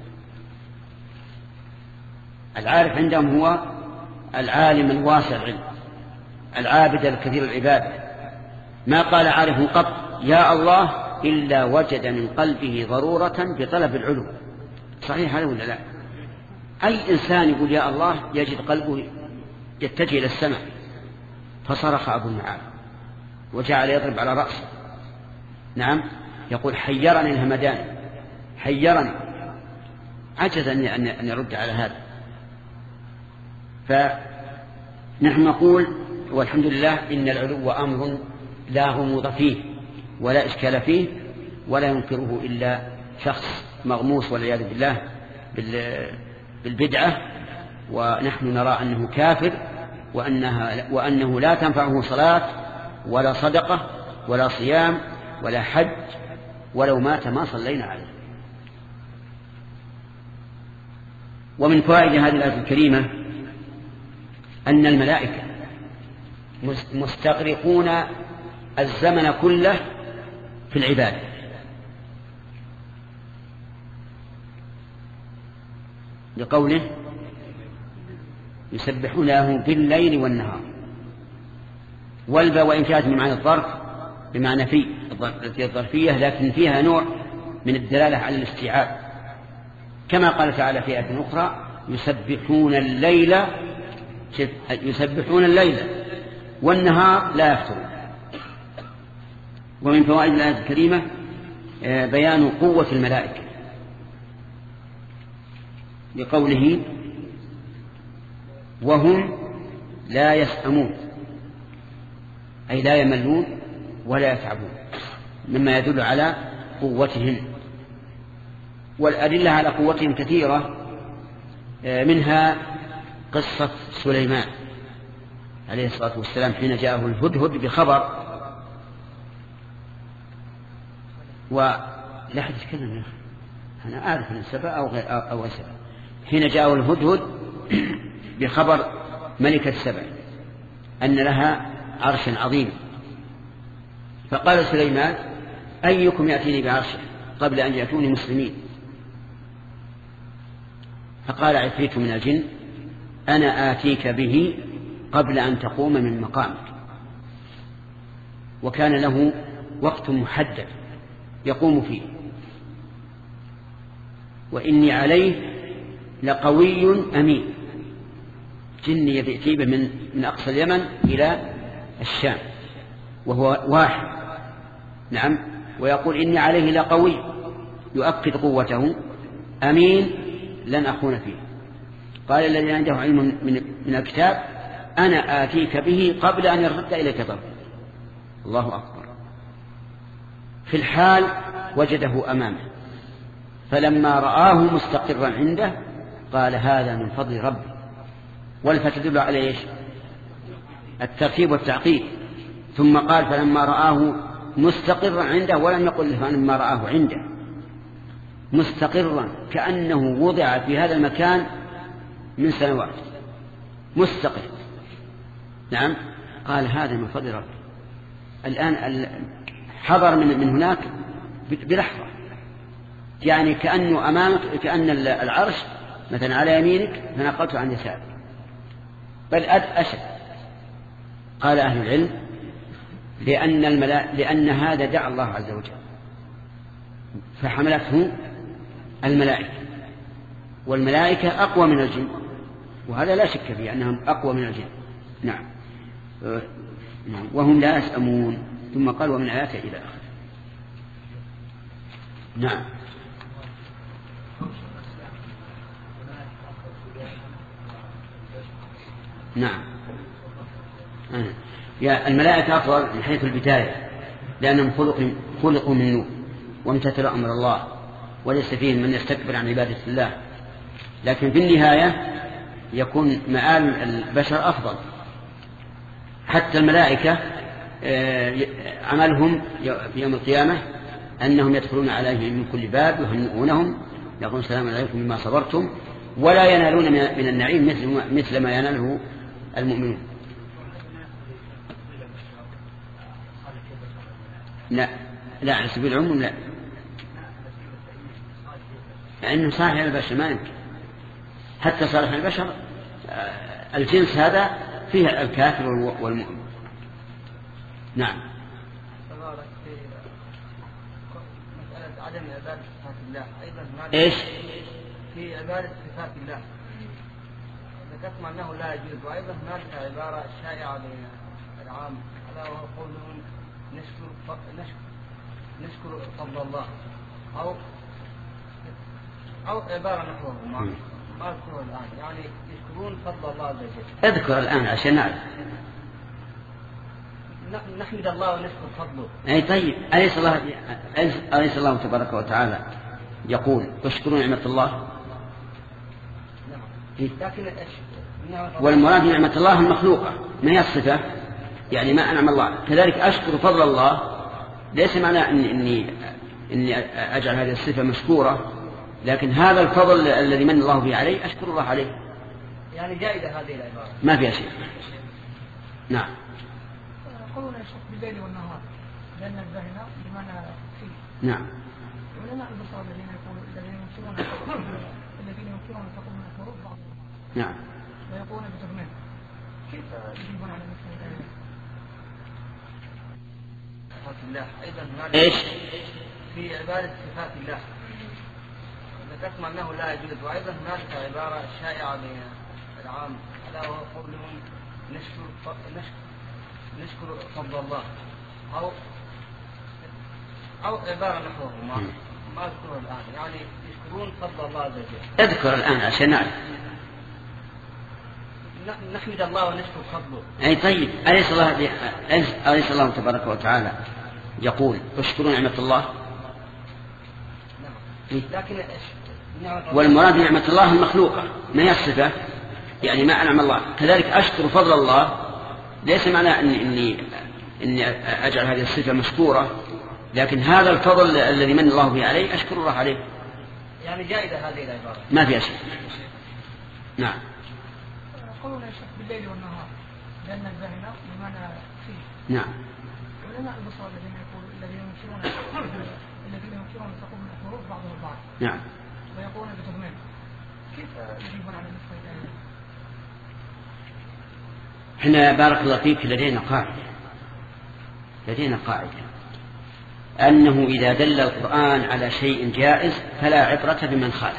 العارف عندهم هو العالم الواسع العلم، العابد الكثير العبادة. ما قال عارف قط يا الله إلا وجد من قلبه ضرورة بطلب العلو. صحيح هذا ولا لا؟ أي إنسان يقول يا الله يجد قلبه يتجه إلى السماء. فصرخ أبو النعام وجعل يضرب على رأسه، نعم، يقول حيرني الهمدان، حيرني، عجز أن يرد على هذا. فنحن نقول والحمد لله إن العلو أمر لا غموض فيه ولا إشكال فيه ولا ينكره إلا شخص مغموس والعياذ بالله بالبدعة، ونحن نرى أنه كافر وأنها وأنه لا تنفعه صلاة ولا صدقة ولا صيام ولا حج، ولو مات ما صلينا عليه. ومن فوائد هذه الآية الكريمة أن الملائكة مستغرقون الزمن كله في العبادة، لقوله يسبحون له بالليل والنهار. والباء وإن كانت من معنى الظرف بمعنى في الظرفية، لكن فيها نوع من الدلالة على الاستيعاب، كما قال تعالى في آية أخرى يسبحون الليل يسبحون الليل والنهار لا يفترون. ومن فوائد الآية الكريمة بيان قوة الملائكة، لقوله وهم لا يسأمون، أي لا يملون ولا يتعبون، مما يدل على قوتهم. والأدلة على قوتهم كثيرة، منها قصة سليمان عليه الصلاة والسلام حين جاءه الهدهد بخبر، ولا حد يتكلم يا أخي أنا أعرف أن السبع أو غير أو سبع، حين جاءه الهدهد بخبر ملكة السبع أن لها عرش عظيم، فقال سليمان أيكم يأتيني بعرشه قبل أن يأتوني مسلمين؟ فقال عفريت من الجن أنا آتيك به قبل أن تقوم من مقامك. وكان له وقت محدد يقوم فيه. وإني عليه لقوي أمين، جني يأتي به من, من أقصى اليمن إلى الشام وهو واحد، نعم، ويقول إني عليه لقوي، يؤكد قوته، أمين لن أخون فيه. قال الذي عنده علم من, من الكتاب أنا آتيك به قبل أن يرد إليك ضرب. الله أكبر. في الحال وجده أمامه، فلما رآه مستقرا عنده قال هذا من فضل ربي. والفتدل على إيش؟ الترتيب والتعقيب. ثم قال فلما رآه مستقرا عنده، ولم يقل فلما رآه عنده، مستقرا كأنه وضع في هذا المكان من سنوات مستقر، نعم، قال هذا من فضل ربي. الآن حضر من, من هناك بلحظة، يعني كأنه أمامك، كأن العرش مثلا على يمينك فنقلته عن يسارك، بل أشد. قال أهل العلم لأن, الملا... لأن هذا دعا الله عز وجل فحملته الملائكة، والملائكة أقوى من الجن، وهذا لا شك فيه أنهم أقوى من الجن، نعم. وهم لا يسأمون. ثم قال ومن آياته إلى آخره. نعم. نعم. يا الملائكة أفضل من حيث البداية، لأنهم خلقوا من نور وامتثلوا أمر الله، وليس فيهم من يستكبر عن عبادة الله. لكن في النهاية يكون مآل البشر أفضل. حتى الملائكة عملهم في يوم القيامة أنهم يدخلون عليهم من كل باب يهنئونهم، يقولون سلام عليكم بما صبرتم ولا ينالون من النعيم مثل مثل ما يناله المؤمنون. لا لا على سبيل العموم لا، لأنه صالح البشر ما يمكن، حتى صالح البشر الجنس هذا فيه الكافر والمؤمن. نعم. مسألة عدم عبادة صفات الله أيضا إيش؟ في عبادة صفات الله ذكرتم أنه لا يجوز، وأيضا هناك عبارة شائعة بين العام ألا وهو قولهم نشكر نشكر نشكر فضل الله، أو أو عبارة نحوه ما ما أذكره الآن، يعني يشكرون فضل الله عز وجل. اذكر الآن عشان نعرف. نحمد الله ونشكر فضله. أي طيب، أليس الله أليس الله تبارك وتعالى يقول اشكروا نعمة الله؟ نعم. لكن والمراد نعمة الله المخلوقة ما هي الصفة، يعني ما أنعم الله. كذلك أشكر فضل الله ليس معنى إني إني إني أجعل هذه الصفة مشكورة، لكن هذا الفضل الذي من الله به علي أشكر الله عليه. يعني جائزة هذه العبارة ما فيها شيء. نعم. قولنا يشرك بالليل والنهار لأن الذهن بمعنى فيه. نعم. علماء البصر الذين يقولون الذين ينكرون الذين ينكرون تقوم من الحروف بعضهم. نعم. ويقولون بتغمين. كيف يجيبون على مثل ذلك؟ صفات الله أيضا هناك إيش؟ في عبادة صفات الله ذكرتم أنه لا يجوز، وأيضا هناك عبارة شائعة بين العام ألا وهو قولهم نشكر نشكر نشكر فضل الله، أو أو عبارة نحوه ما ما أذكره الآن، يعني يشكرون فضل الله عز وجل. اذكر الآن عشان نعرف. نحمد الله ونشكر فضله. أي طيب، أليس الله أليس الله تبارك وتعالى يقول اشكروا نعمة الله؟ نعم. لكن والمراد نعمة الله المخلوقة ما هي الصفة، يعني ما أنعم الله. كذلك أشكر فضل الله ليس معنى إني إني إني أجعل هذه الصفة مشكورة، لكن هذا الفضل الذي من الله به علي أشكر الله عليه. يعني جائزة هذه العبارة ما فيها شيء. نعم. قولنا يشرك بالليل والنهار لأن الذهن بمعنى فيه. نعم. علماء البصر الذين يقولون الذين ينكرون الذين ينكرون تقوم من الحروف بعضهم البعض. نعم. ويقولون بتغمين. كيف يجيبون على مثل ذلك؟ احنا بارك الله فيك لدينا قاعدة لدينا قاعدة أنه إذا دل القرآن على شيء جائز فلا عبرة بمن خالف،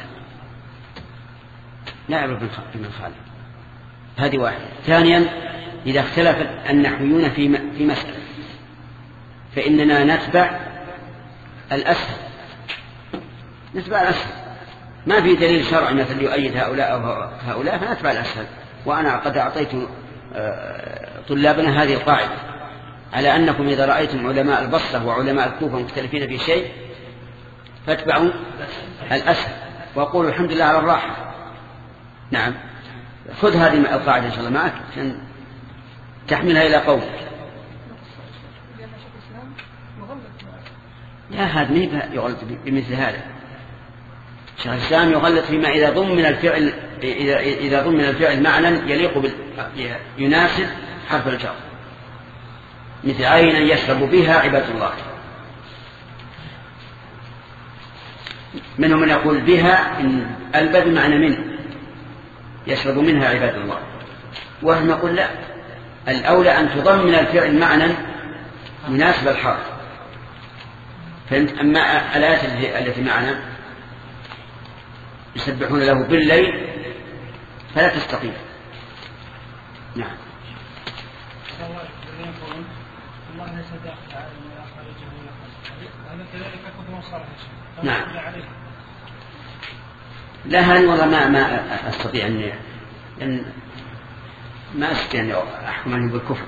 لا عبرة بمن خالف. هذه واحدة. ثانيا، إذا اختلف النحويون في في مسألة فإننا نتبع الأسهل نتبع الأسهل ما في دليل شرعي مثل يؤيد هؤلاء أو هؤلاء فنتبع الأسهل. وأنا قد أعطيت طلابنا هذه القاعدة على أنكم إذا رأيتم علماء البصرة وعلماء الكوفة مختلفين في شيء فاتبعوا الأسهل وقولوا الحمد لله على الراحة. نعم. خذ هذه القاعدة إن شاء الله معك عشان تحملها إلى قومك. لا، هذا ما يغلط بمثل هذا. شيخ الإسلام يغلط فيما إذا ضمن الفعل إذا إذا ضمن الفعل معنى يليق بال يناسب حرف الجر، مثل عينا يشرب بها عباد الله. منهم من يقول بها إن البذ معنى من يشرب منها عباد الله، وهم يقول لا، الأولى أن تضمن الفعل معنى يناسب الحرف. فهمت؟ أما الآيات التي معنا يسبحون له بالليل فلا تستقيم. نعم. نعم. لا، هذه والله ما ما أستطيع أن أن ما أستطيع أن أحكم عليه بالكفر.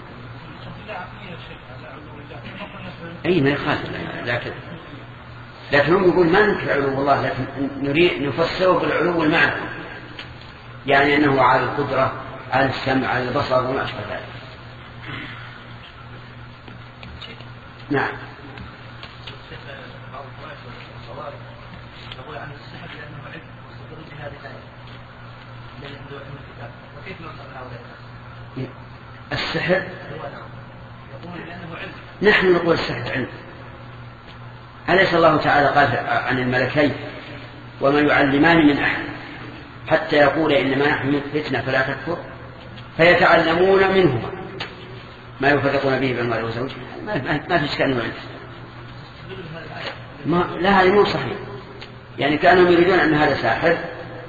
أي ما يخالف، لكن لكن هم يقول ما ننكر علو الله، لكن نريد نفسره بالعلو المعنوي، يعني أنه على القدرة على السمع على البصر وما أشبه ذلك. نعم. وكيف نوصل هؤلاء؟ السحر يقول لأنه علم. نحن نقول السحر علم. أليس الله تعالى قال عن الملكين وما يعلمان من أحد حتى يقول إنما نحن فتنة فلا تكفر فيتعلمون منهما ما يفرقون به بين المرء وزوجه. ما في إشكال علم. ما لا هذا مو صحيح. يعني كانوا يريدون أن هذا ساحر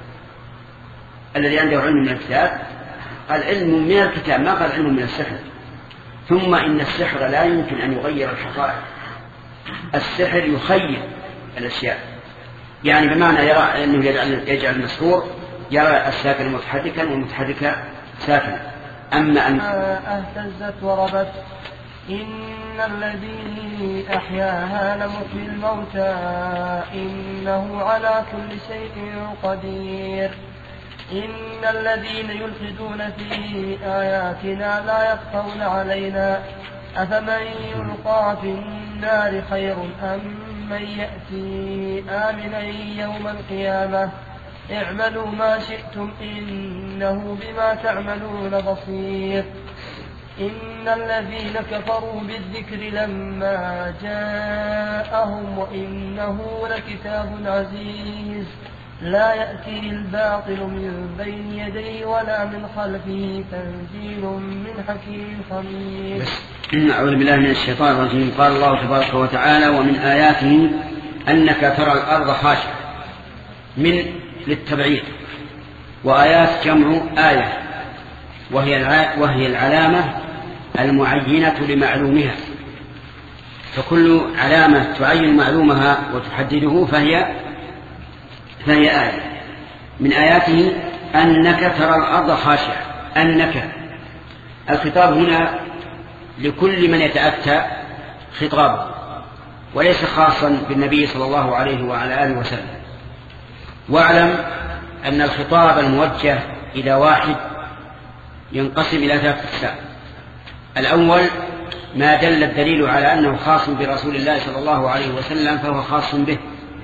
الذي عنده علم من الكتاب قال علم من الكتاب ما قال علم من السحر. ثم إن السحر لا يمكن أن يغير الحقائق. السحر يخيل الأشياء يعني بمعنى يرى أنه يجعل, يجعل المسحور يرى الساكن متحركا والمتحرك ساكنا. أما أن اهتزت وربت إن الذي أحياها لمحيي الموتى إنه على كل شيء قدير. إن الذين يلحدون في آياتنا لا يخفون علينا أفمن يلقى في النار خير أم من يأتي آمنا يوم القيامة اعملوا ما شئتم إنه بما تعملون بصير. إن الذين كفروا بالذكر لما جاءهم وإنه لكتاب عزيز لا يأتيه الباطل من بين يديه ولا من خلفه تنزيل من حكيم خبير. أعوذ بالله من الشيطان الرجيم. قال الله تبارك وتعالى ومن آياته أنك ترى الأرض خاشعة من للتبعيد وآيات جمع آية وهي وهي العلامة المعينة لمعلومها فكل علامة تعين معلومها وتحدده فهي فهي آية. من آياته أنك ترى الأرض خاشعة. أنك الخطاب هنا لكل من يتأتى خطابه وليس خاصا بالنبي صلى الله عليه وعلى آله وسلم. واعلم أن الخطاب الموجه إلى واحد ينقسم إلى ثلاثة أقسام. الأول ما دل الدليل على أنه خاص برسول الله صلى الله عليه وسلم فهو خاص به.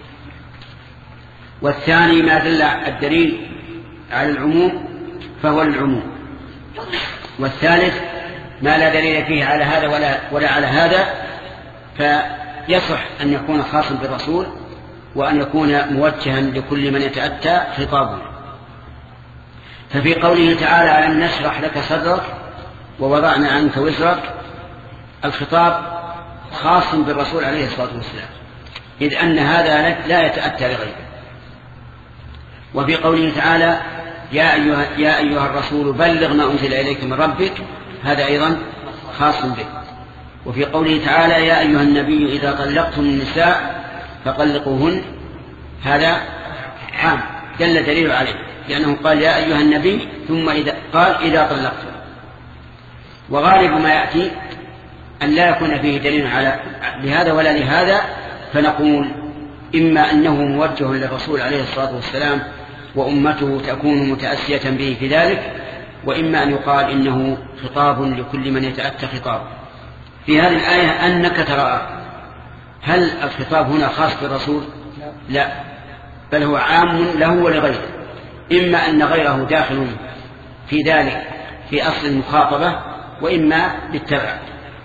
والثاني ما دل الدليل على العموم فهو العموم. والثالث ما لا دليل فيه على هذا ولا, ولا على هذا فيصح أن يكون خاصا بالرسول وأن يكون موجها لكل من يتأتى خطابه. ففي قوله تعالى ألم نشرح لك صدرك ووضعنا عنك وزرك الخطاب خاص بالرسول عليه الصلاة والسلام إذ أن هذا لا يتأتى لغيره. وفي قوله تعالى يا أيها, يا أيها الرسول بلغ ما أنزل إليك من ربك هذا أيضا خاص به. وفي قوله تعالى يا أيها النبي إذا طلقتم النساء فطلقوهن هذا عام دل دليل عليه لأنه قال يا أيها النبي ثم إذا قال إذا طلقتم. وغالب ما يأتي أن لا يكون فيه دليل على لهذا ولا لهذا فنقول إما أنه موجه للرسول عليه الصلاة والسلام وأمته تكون متأسية به في ذلك وإما أن يقال إنه خطاب لكل من يتأتى خطابه. في هذه الآية أنك ترى هل الخطاب هنا خاص بالرسول؟ لا بل هو عام له ولغيره. إما أن غيره داخل في ذلك في أصل المخاطبة وإما بالتبع.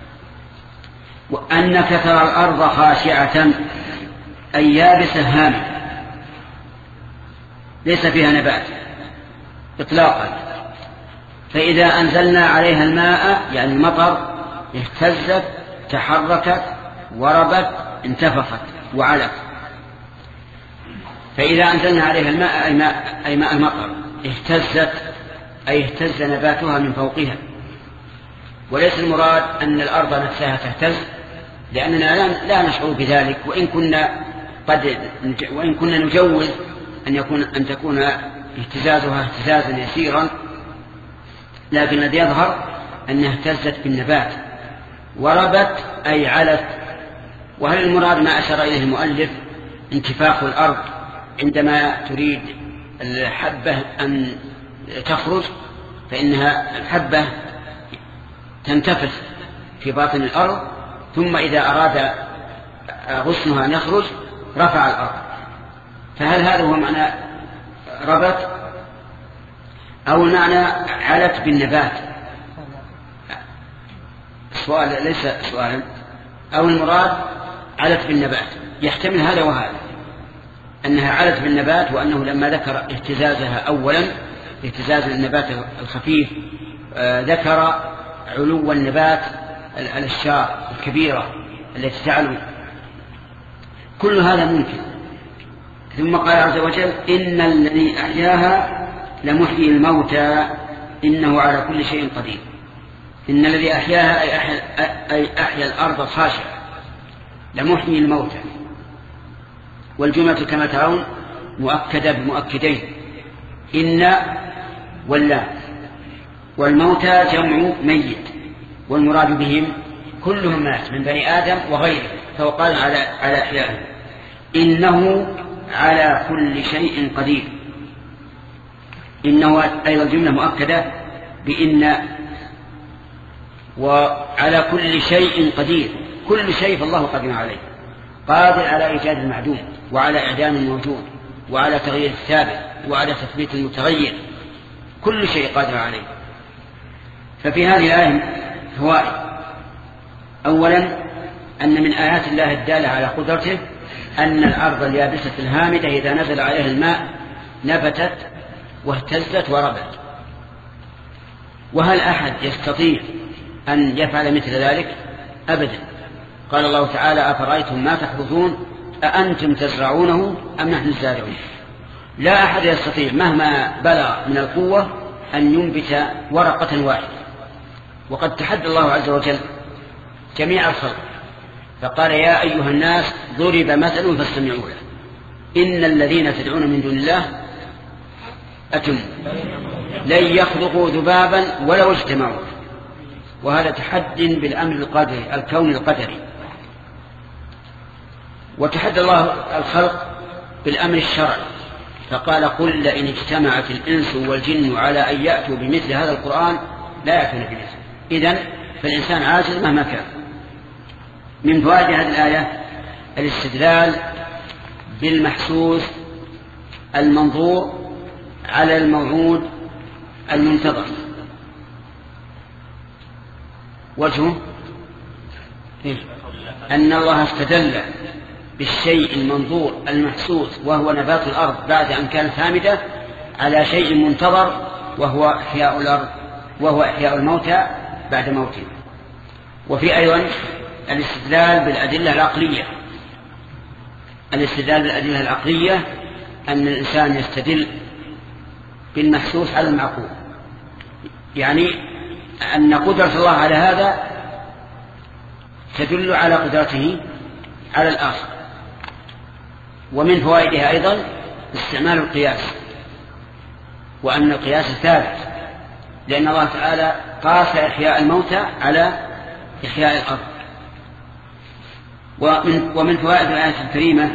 وأنك ترى الأرض خاشعة أي يابسة هامة ليس فيها نبات إطلاقا فإذا أنزلنا عليها الماء يعني المطر اهتزت تحركت وربت انتفخت وعلت. فإذا أنزلنا عليها الماء أي ماء, أي ماء المطر اهتزت أي اهتز نباتها من فوقها. وليس المراد أن الأرض نفسها تهتز لأننا لا نشعر بذلك وإن كنا قد وإن كنا نجوز أن يكون أن تكون اهتزازها اهتزازا يسيرا لكن الذي يظهر أنها اهتزت بالنبات. وربت أي علت. وهل المراد ما أشار إليه المؤلف انتفاخ الأرض عندما تريد الحبة أن تخرج فإنها الحبة تنتفخ في باطن الأرض ثم إذا أراد غصنها أن يخرج رفع الأرض. فهل هذا هو معنى ربت؟ أو المعنى علت بالنبات، سؤال ليس سؤالا، أو المراد علت بالنبات، يحتمل هذا وهذا، أنها علت بالنبات وأنه لما ذكر اهتزازها أولا اهتزاز النبات الخفيف آه ذكر علو النبات الأشجار الكبيرة التي تعلو، كل هذا ممكن. ثم قال عز وجل إن الذي أحياها لمحيي الموتى إنه على كل شيء قدير. إن الذي أحياها أي أحيا, أي أحيا الأرض خاشعة لمحيي الموتى، والجملة كما ترون مؤكدة بمؤكدين إن واللا، والموتى جمع ميت والمراد بهم كلهم مات من بني آدم وغيره، فهو قال على على أحيائهم إنه على كل شيء قدير. إنه أيضا جملة مؤكدة بإن، وعلى كل شيء قدير، كل شيء فالله قدير عليه، قادر على إيجاد المعدوم وعلى إعدام الموجود وعلى تغيير الثابت وعلى تثبيت المتغير، كل شيء قادر عليه. ففي هذه الآية فوائد. أولا أن من آيات الله الدالة على قدرته أن الأرض اليابسة الهامدة إذا نزل عليها الماء نبتت واهتزت وربت. وهل أحد يستطيع أن يفعل مثل ذلك؟ أبدا. قال الله تعالى أفرأيتم ما تحرثون أأنتم تزرعونه أم نحن الزارعون. لا أحد يستطيع مهما بلغ من القوة أن ينبت ورقة واحدة، وقد تحدى الله عز وجل جميع الخلق فقال يا أيها الناس ضرب مثل فاستمعوا له إن الذين تدعون من دون الله أتم لن يخلقوا ذبابا ولو اجتمعوا. وهذا تحد بالأمر القدري الكون القدري. وتحدى الله الخلق بالأمر الشرعي فقال قل لئن اجتمعت الإنس والجن على أن يأتوا بمثل هذا القرآن لا يأتون بمثله. إذن فالإنسان عاجز مهما كان. من فوائد هذه الآية الاستدلال بالمحسوس المنظور على الموعود المنتظر. وجهه أن الله استدل بالشيء المنظور المحسوس وهو نبات الأرض بعد أن كانت هامدة على شيء منتظر وهو إحياء الأرض وهو إحياء الموتى بعد موته. وفي أيضا الاستدلال بالأدلة العقلية. الاستدلال بالأدلة العقلية أن الإنسان يستدل بالمحسوس على المعقول، يعني أن قدرة الله على هذا تدل على قدرته على الآخر. ومن فوائدها أيضا استعمال القياس، وأن القياس ثابت لأن الله تعالى قاس إحياء الموتى على إحياء الأرض. ومن, ومن فوائد الآية الكريمة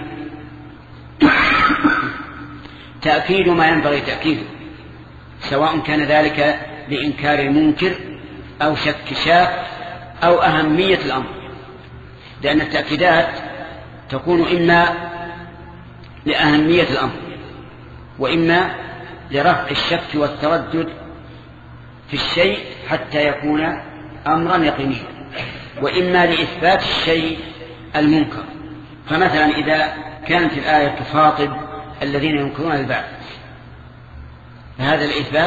تأكيد ما ينبغي تأكيده، سواء كان ذلك لإنكار المنكر أو شك شاك أو أهمية الأمر، لأن التأكيدات تكون إما لأهمية الأمر وإما لرفع الشك والتردد في الشيء حتى يكون أمرا يقينيا، وإما لإثبات الشيء المنكر. فمثلا إذا كانت الآية تخاطب الذين ينكرون البعث فهذا الإثبات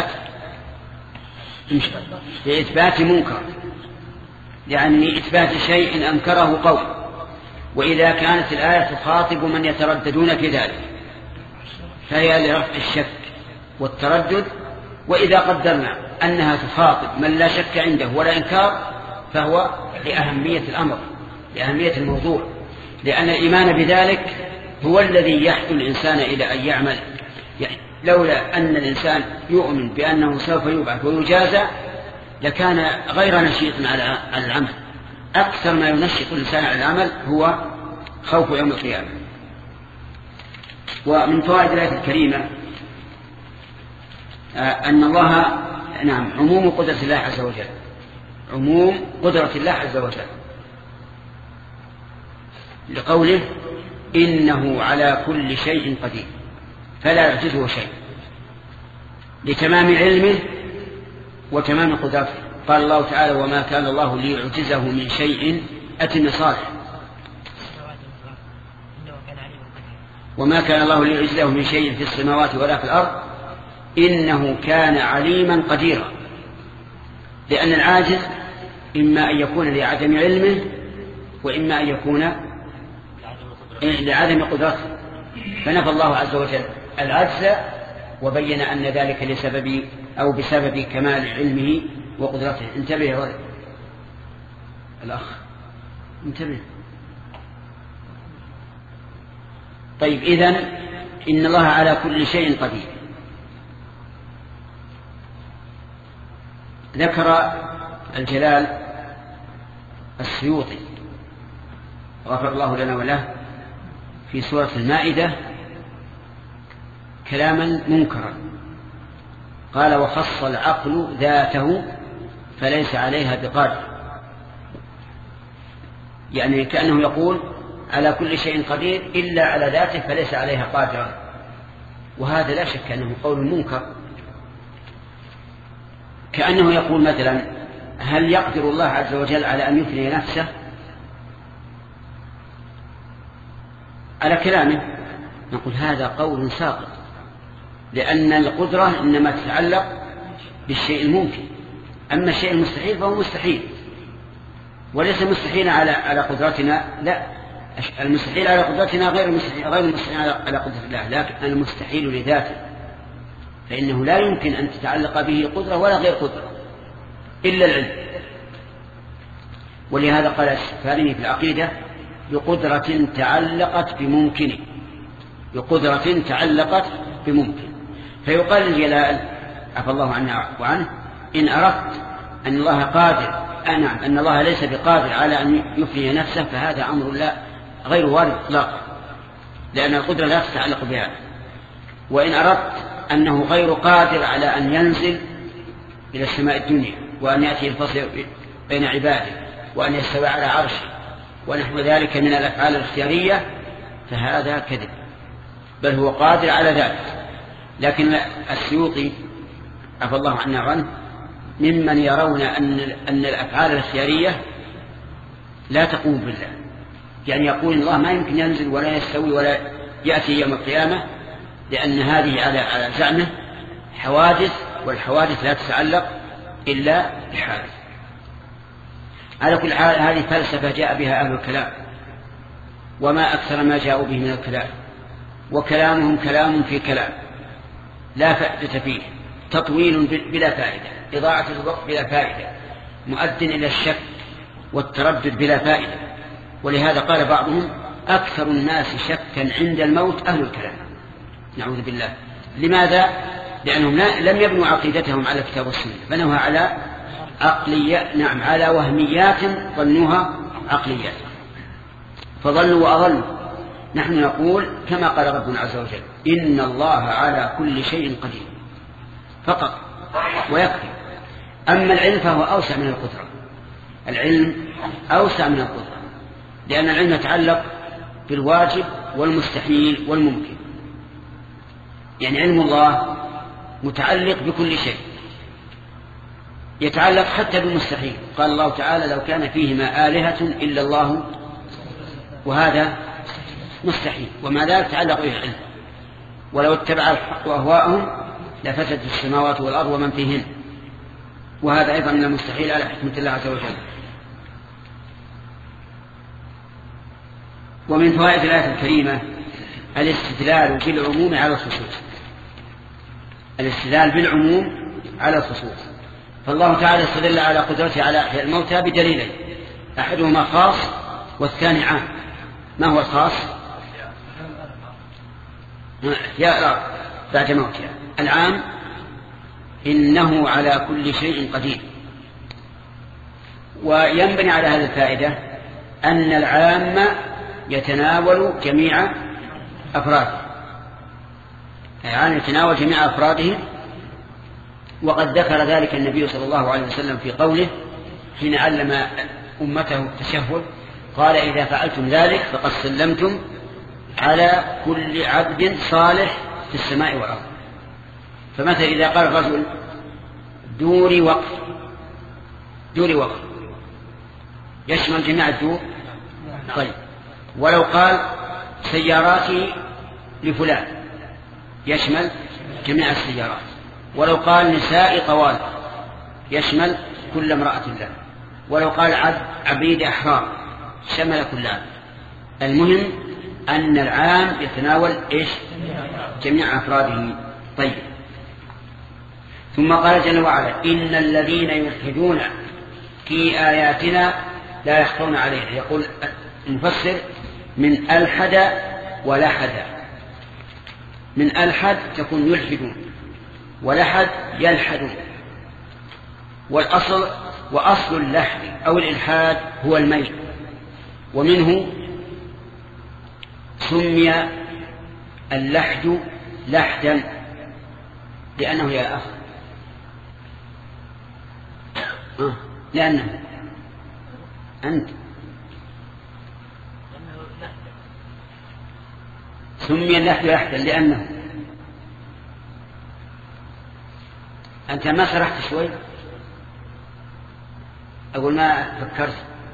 لإثبات منكر، يعني إثبات شيء أنكره قوم. وإذا كانت الآية تخاطب من يترددون في ذلك فهي لرفع الشك والتردد. وإذا قدرنا أنها تخاطب من لا شك عنده ولا إنكار فهو لأهمية الأمر، لأهمية الموضوع، لأن الإيمان بذلك هو الذي يحث الإنسان إلى أن يعمل. يعني لولا أن الإنسان يؤمن بأنه سوف يبعث ويجازى لكان غير نشيط على العمل. أكثر ما ينشط الإنسان على العمل هو خوف يوم القيامة. ومن فوائد الآية الكريمة أن الله نعم عموم قدرة الله عز وجل، عموم قدرة الله عز وجل لقوله إنه على كل شيء قدير فلا يعجزه شيء. لتمام علمه وتمام قدرته. قال الله تعالى وما كان الله ليعجزه من شيء. أتم صالح وما كان الله ليعجزه من شيء في السماوات ولا في الأرض إنه كان عليما قديرا. لأن العاجز إما أن يكون لعدم علمه وإما أن يكون لعدم قدرته، فنفى الله عز وجل العجز وبين أن ذلك لسبب أو بسبب كمال علمه وقدرته. انتبه يا ولد الأخ انتبه. طيب إذن إن الله على كل شيء قدير. ذكر الجلال السيوطي غفر الله لنا وله في سورة المائدة كلاما منكرا، قال وخص العقل ذاته فليس عليها بقادر، يعني كأنه يقول على كل شيء قدير إلا على ذاته فليس عليها قادرا، وهذا لا شك أنه قول منكر. كأنه يقول مثلا هل يقدر الله عز وجل على أن يفني نفسه؟ على كلامه نقول هذا قول ساقط، لأن القدرة إنما تتعلق بالشيء الممكن، أما الشيء المستحيل فهو مستحيل، وليس مستحيل على على قدرتنا، لا، المستحيل على قدرتنا غير المستحيل غير المستحيل على قدرة الله، لكن المستحيل لذاته فإنه لا يمكن أن تتعلق به قدرة ولا غير قدرة إلا العلم. ولهذا قال السفاريني في العقيدة بقدرة تعلقت بممكن، بقدرة تعلقت بممكن. فيقال الجلال عفى الله عنا وعنه إن أردت أن الله قادر أنا أن الله ليس بقادر على أن يفني نفسه فهذا أمر لا غير وارد إطلاقا، لأن القدرة لا تتعلق بها. وإن أردت أنه غير قادر على أن ينزل إلى السماء الدنيا وأن يأتي الفصل بين عباده وأن يستوى على عرشه ونحو ذلك من الأفعال الاختيارية فهذا كذب، بل هو قادر على ذلك. لكن السيوطي عفى الله عنا عنه ممن يرون أن أن الأفعال الاختيارية لا تقوم بالله، يعني يقول الله ما يمكن ينزل ولا يستوي ولا يأتي يوم القيامة، لأن هذه على على زعمه حوادث، والحوادث لا تتعلق إلا بحادث. على كل حال هذه فلسفة جاء بها أهل الكلام، وما أكثر ما جاءوا به من الكلام، وكلامهم كلام في كلام لا فائدة فيه، تطويل بلا فائدة، إضاعة الوقت بلا فائدة، مؤد إلى الشك والتردد بلا فائدة. ولهذا قال بعضهم أكثر الناس شكا عند الموت أهل الكلام، نعوذ بالله. لماذا؟ لأنهم لم يبنوا عقيدتهم على الكتاب والسنة، بنوها على عقلية، نعم على وهميات ظنوها عقليات فظلوا وأضلوا. نحن نقول كما قال ربنا عز وجل إن الله على كل شيء قدير فقط ويكفي. أما العلم فهو أوسع من القدرة، العلم أوسع من القدرة، لأن العلم يتعلق بالواجب والمستحيل والممكن، يعني علم الله متعلق بكل شيء، يتعلق حتى بالمستحيل. قال الله تعالى لو كان فيهما آلهة إلا الله، وهذا مستحيل، وما ذلك تعلق به العلم. ولو اتبع الحق أهواءهم لفسدت السماوات والأرض ومن فيهن، وهذا أيضا من المستحيل على حكمة الله عز وجل. ومن فوائد الآية الكريمة الاستدلال بالعموم على الخصوص، الاستدلال بالعموم على الخصوص. فالله تعالى استدل على قدرته على إحياء الموتى بدليلين، أحدهما خاص والثاني عام. ما هو الخاص؟ إحياء الأرض بعد موتها. العام إنه على كل شيء قدير. وينبني على هذه الفائدة أن العام يتناول جميع أفراده، يعني يتناول جميع أفراده، وقد ذكر ذلك النبي صلى الله عليه وسلم في قوله حين علم أمته التشهد قال إذا فعلتم ذلك فقد سلمتم على كل عبد صالح في السماء والأرض. فمثلا إذا قال الرجل دوري وقف، دوري وقف يشمل جميع الدور. طيب ولو قال سياراتي لفلان يشمل جميع السيارات. ولو قال نساء طوال يشمل كل امرأة له. ولو قال عبيد أحرار شمل كل عبد. المهم أن العام يتناول إيش؟ جميع أفراده. طيب ثم قال جل وعلا إن الذين يلحدون في آياتنا لا يخفون عليها. يقول المفسر من ألحد ولحد. من ألحد تكون يلحدون، ولحد يلحدون. والأصل وأصل اللحد أو الإلحاد هو الميل، ومنه سمي اللحد لحدا لأنه يا أخ آه. لأنه أنت سمي اللحد لحدا لأنه أنت ما سرحت شوي؟ أقول ما فكرت.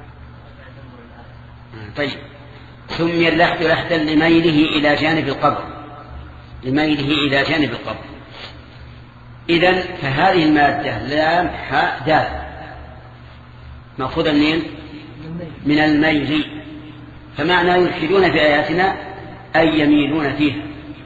طيب سمي اللحد لحدا لميله إلى جانب القبر، لميله إلى جانب القبر. إذن فهذه المادة لام حاء دال مأخوذة منين؟ من الميل. فمعنى يلحدون في آياتنا أي يميلون فيها.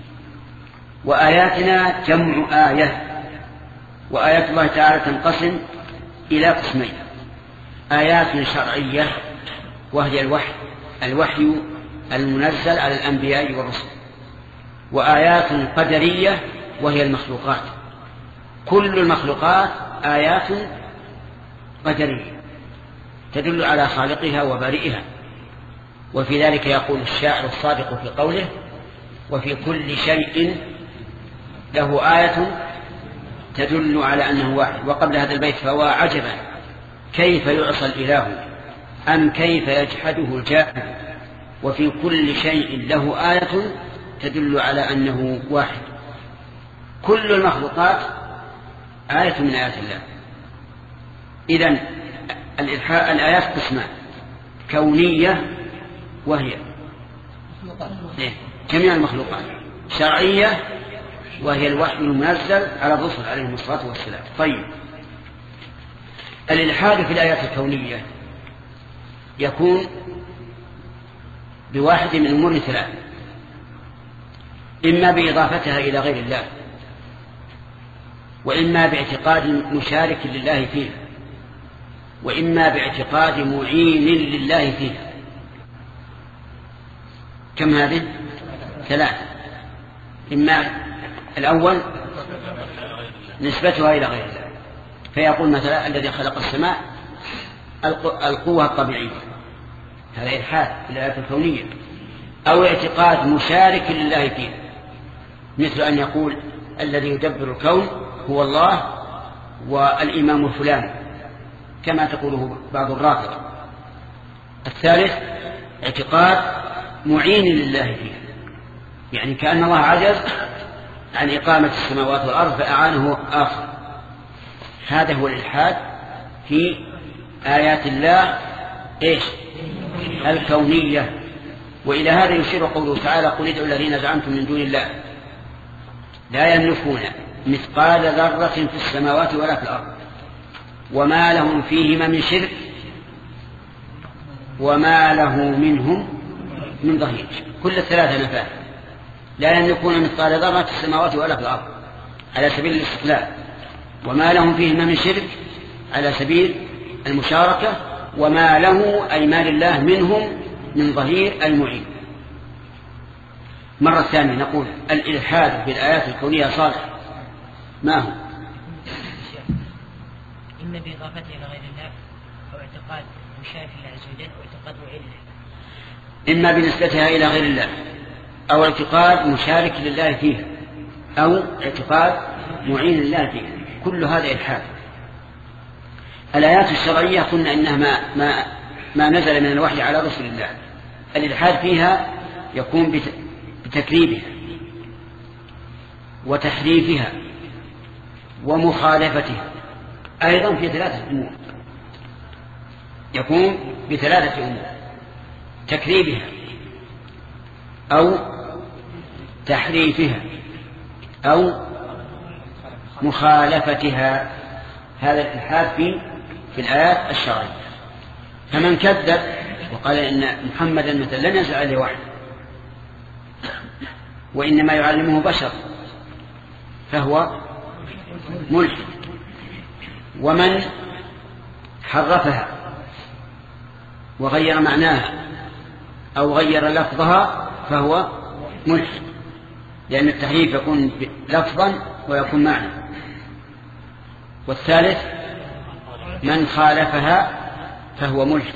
وآياتنا جمع آية، وآيات الله تعالى تنقسم إلى قسمين: آيات شرعية وهي الوحي الوحي المنزل على الأنبياء والرسل، وآيات قدرية وهي المخلوقات. كل المخلوقات آيات قدرية تدل على خالقها وبارئها. وفي ذلك يقول الشاعر الصادق في قوله وفي كل شيء له آية تدل على أنه واحد. وقبل هذا البيت فهو عجبا كيف يعصى الإله أم كيف يجحده الجاحد، وفي كل شيء له آية تدل على أنه واحد. كل المخلوقات آية من آيات الله. إذن الآيات قسمان: كونية وهي جميع المخلوقات، شرعية وهي الوحي المنزل على الرسل عليهم الصلاة والسلام. طيب الإلحاد في الآيات الكونية يكون بواحد من أمور ثلاث: إما بإضافتها إلى غير الله، وإما باعتقاد مشارك لله فيها، وإما باعتقاد معين لله فيها. كم هذه؟ ثلاث. إما الأول نسبتها إلى غير الله، فيقول مثلا الذي خلق السماء القوة الطبيعية، هذا إلحاد في الآيات الكونية. أو اعتقاد مشارك لله فيه، مثل أن يقول الذي يدبر الكون هو الله والإمام الفلاني كما تقوله بعض الرافضة. الثالث اعتقاد معين لله فيه، يعني كأن الله عجز عن إقامة السماوات والأرض فأعانه آخر. هذا هو الإلحاد في آيات الله إيش؟ الكونية. وإلى هذا يشير قوله تعالى: قل ادعوا الذين زعمتم من دون الله لا يملكون مثقال ذرة في السماوات ولا في الأرض وما لهم فيهما من شرك وما له منهم من ظهير. كل الثلاثة نفاة. لا يملكون مثقال ذرة في السماوات ولا في الأرض على سبيل الاستقلال، وما لهم فيهما من شرك على سبيل المشاركة، وما له أي ما لله منهم من ظهير المعين. مرة ثانية نقول الإلحاد في الآيات الكونية صالح ما هو؟ إما بإضافتها إلى غير الله، أو اعتقاد مشارك الله عز وجل، أو اعتقاد معين له. إما بنسبتها إلى غير الله، أو اعتقاد مشارك لله فيها، أو اعتقاد معين لله فيها. كل هذا إلحاد. الآيات الشرعية قلنا إنها ما, ما, ما نزل من الوحي على رسول الله. الإلحاد فيها يكون بتكذيبها وتحريفها ومخالفته أيضا في ثلاثة أمور، يكون بثلاثة أمور: تكذيبها أو تحريفها أو مخالفتها. هذا الإلحاد في في الآيات الشرعية. فمن كذب وقال إن محمدا مثلا لن ينزل عليه وحي وإنما يعلمه بشر فهو ملحد. ومن حرفها وغير معناها أو غير لفظها فهو ملحد، لأن التحريف يكون لفظا ويكون معنى. والثالث من خالفها فهو ملحد.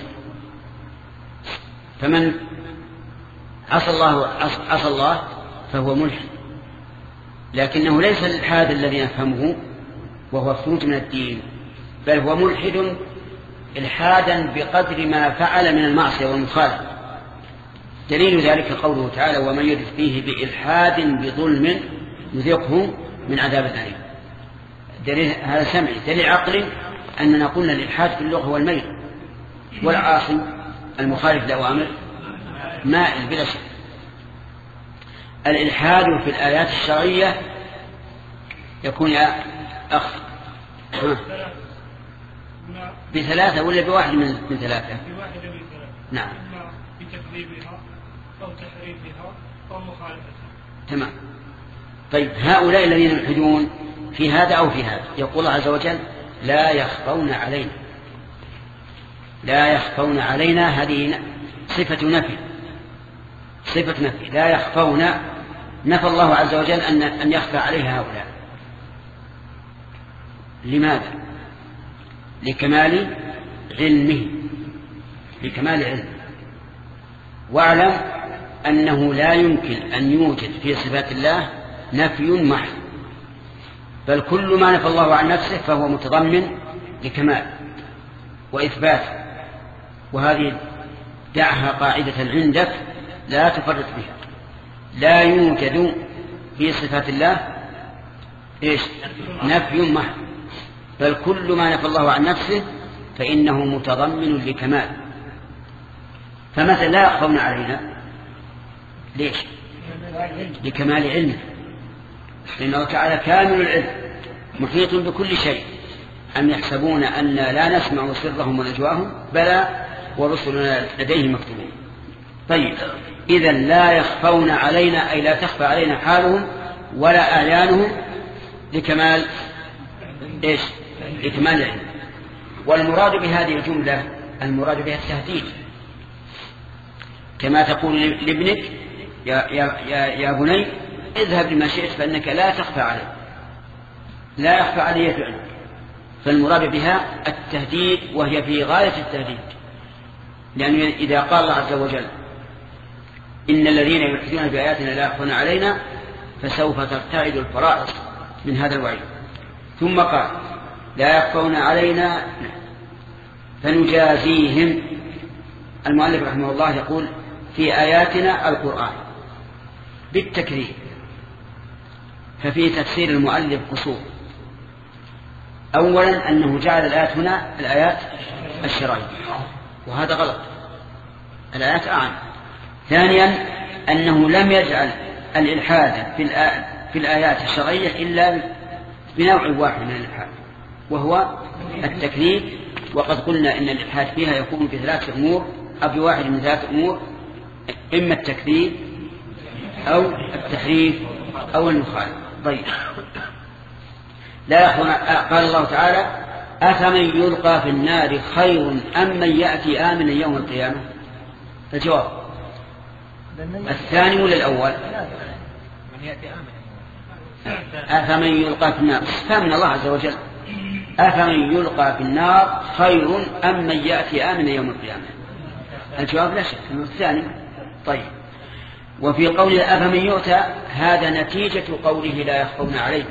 فمن عصى الله عصى الله فهو ملحد، لكنه ليس الإلحاد الذي نفهمه وهو الخروج من الدين، بل هو ملحد إلحادا بقدر ما فعل من المعصية والمخالفة. دليل ذلك قوله تعالى: ومن يرد فيه بإلحاد بظلم نذقه من عذاب أليم. دليل هذا سمعي. دليل عقلي أننا قلنا الإلحاد في اللغة هو الميل، والعاصي المخالف لأوامر مائل بلا شك. الإلحاد في الآيات الشرعية يكون يا أخ بثلاثة ولا بواحد من من ثلاثة؟ بواحد من ثلاثة. نعم. إما بتكذيبها أو تحريفها أو مخالفتها. تمام. طيب هؤلاء الذين يلحدون في هذا أو في هذا، يقول الله عز وجل: لا يخفون علينا. لا يخفون علينا هذه صفة نفي، صفة نفي. لا يخفون، نفى الله عز وجل أن أن يخفى عليها هؤلاء. لماذا؟ لكمال علمه، لكمال علمه. واعلم أنه لا يمكن أن يوجد في صفات الله نفي محض، بل كل ما نفى الله عن نفسه فهو متضمن لكمال وإثبات. وهذه دعها قاعدة عندك لا تفرط بها. لا يوجد في صفات الله إيش؟ نفي محض، بل كل ما نفى الله عن نفسه فإنه متضمن لكمال. فمثلا لا يخفون علينا، ليش؟ لكمال علمه، لأنه تعالى كامل العلم محيط بكل شيء. أم يحسبون أن لا نسمع سرهم ونجواهم؟ بلى ورسلنا لديهم مكتوبون. طيب إذن لا يخفون علينا أي لا تخفى علينا حالهم ولا أعيانهم لكمال إيش؟ لكمال العلم. والمراد بهذه الجملة المراد بها التهديد، كما تقول لابنك: يا, يا, يا, يا بني اذهب لما شئت فإنك لا تخفى علي، لا يخفى علي فعلك. فالمراد بها التهديد، وهي في غاية التهديد، لأنه إذا قال الله عز وجل: إن الذين يلحدون بآياتنا لا يخفون علينا، فسوف ترتعد الفرائض من هذا الوعيد. ثم قال: لا يخفون علينا فنجازيهم. المؤلف رحمه الله يقول: في آياتنا القرآن بالتكذيب. ففي تفسير المؤلف قصور. أولا أنه جعل الآيات هنا الآيات الشرعية، وهذا غلط، الآيات أعم. ثانيا أنه لم يجعل الإلحاد في, في الآيات الشرعية إلا بنوع واحد من الإلحاد، وهو التكذيب. وقد قلنا إن الإلحاد فيها يكون بثلاث أمور أو بواحد من ثلاث أمور: إما التكذيب أو التحريف أو المخالفة. طيب لا يخفون. قال الله تعالى: أفمن يلقى في النار خير أم من يأتي آمنا يوم القيامة؟ الجواب الثاني ولا الأول؟ أفمن يلقى في النار فمن الله عز وجل. أفمن يلقى في النار خير أم من يأتي آمنا يوم القيامة؟ الجواب لا شك أنه الثاني. طيب وفي قول أفمن يؤتى هذا نتيجة قوله لا يخفون علينا.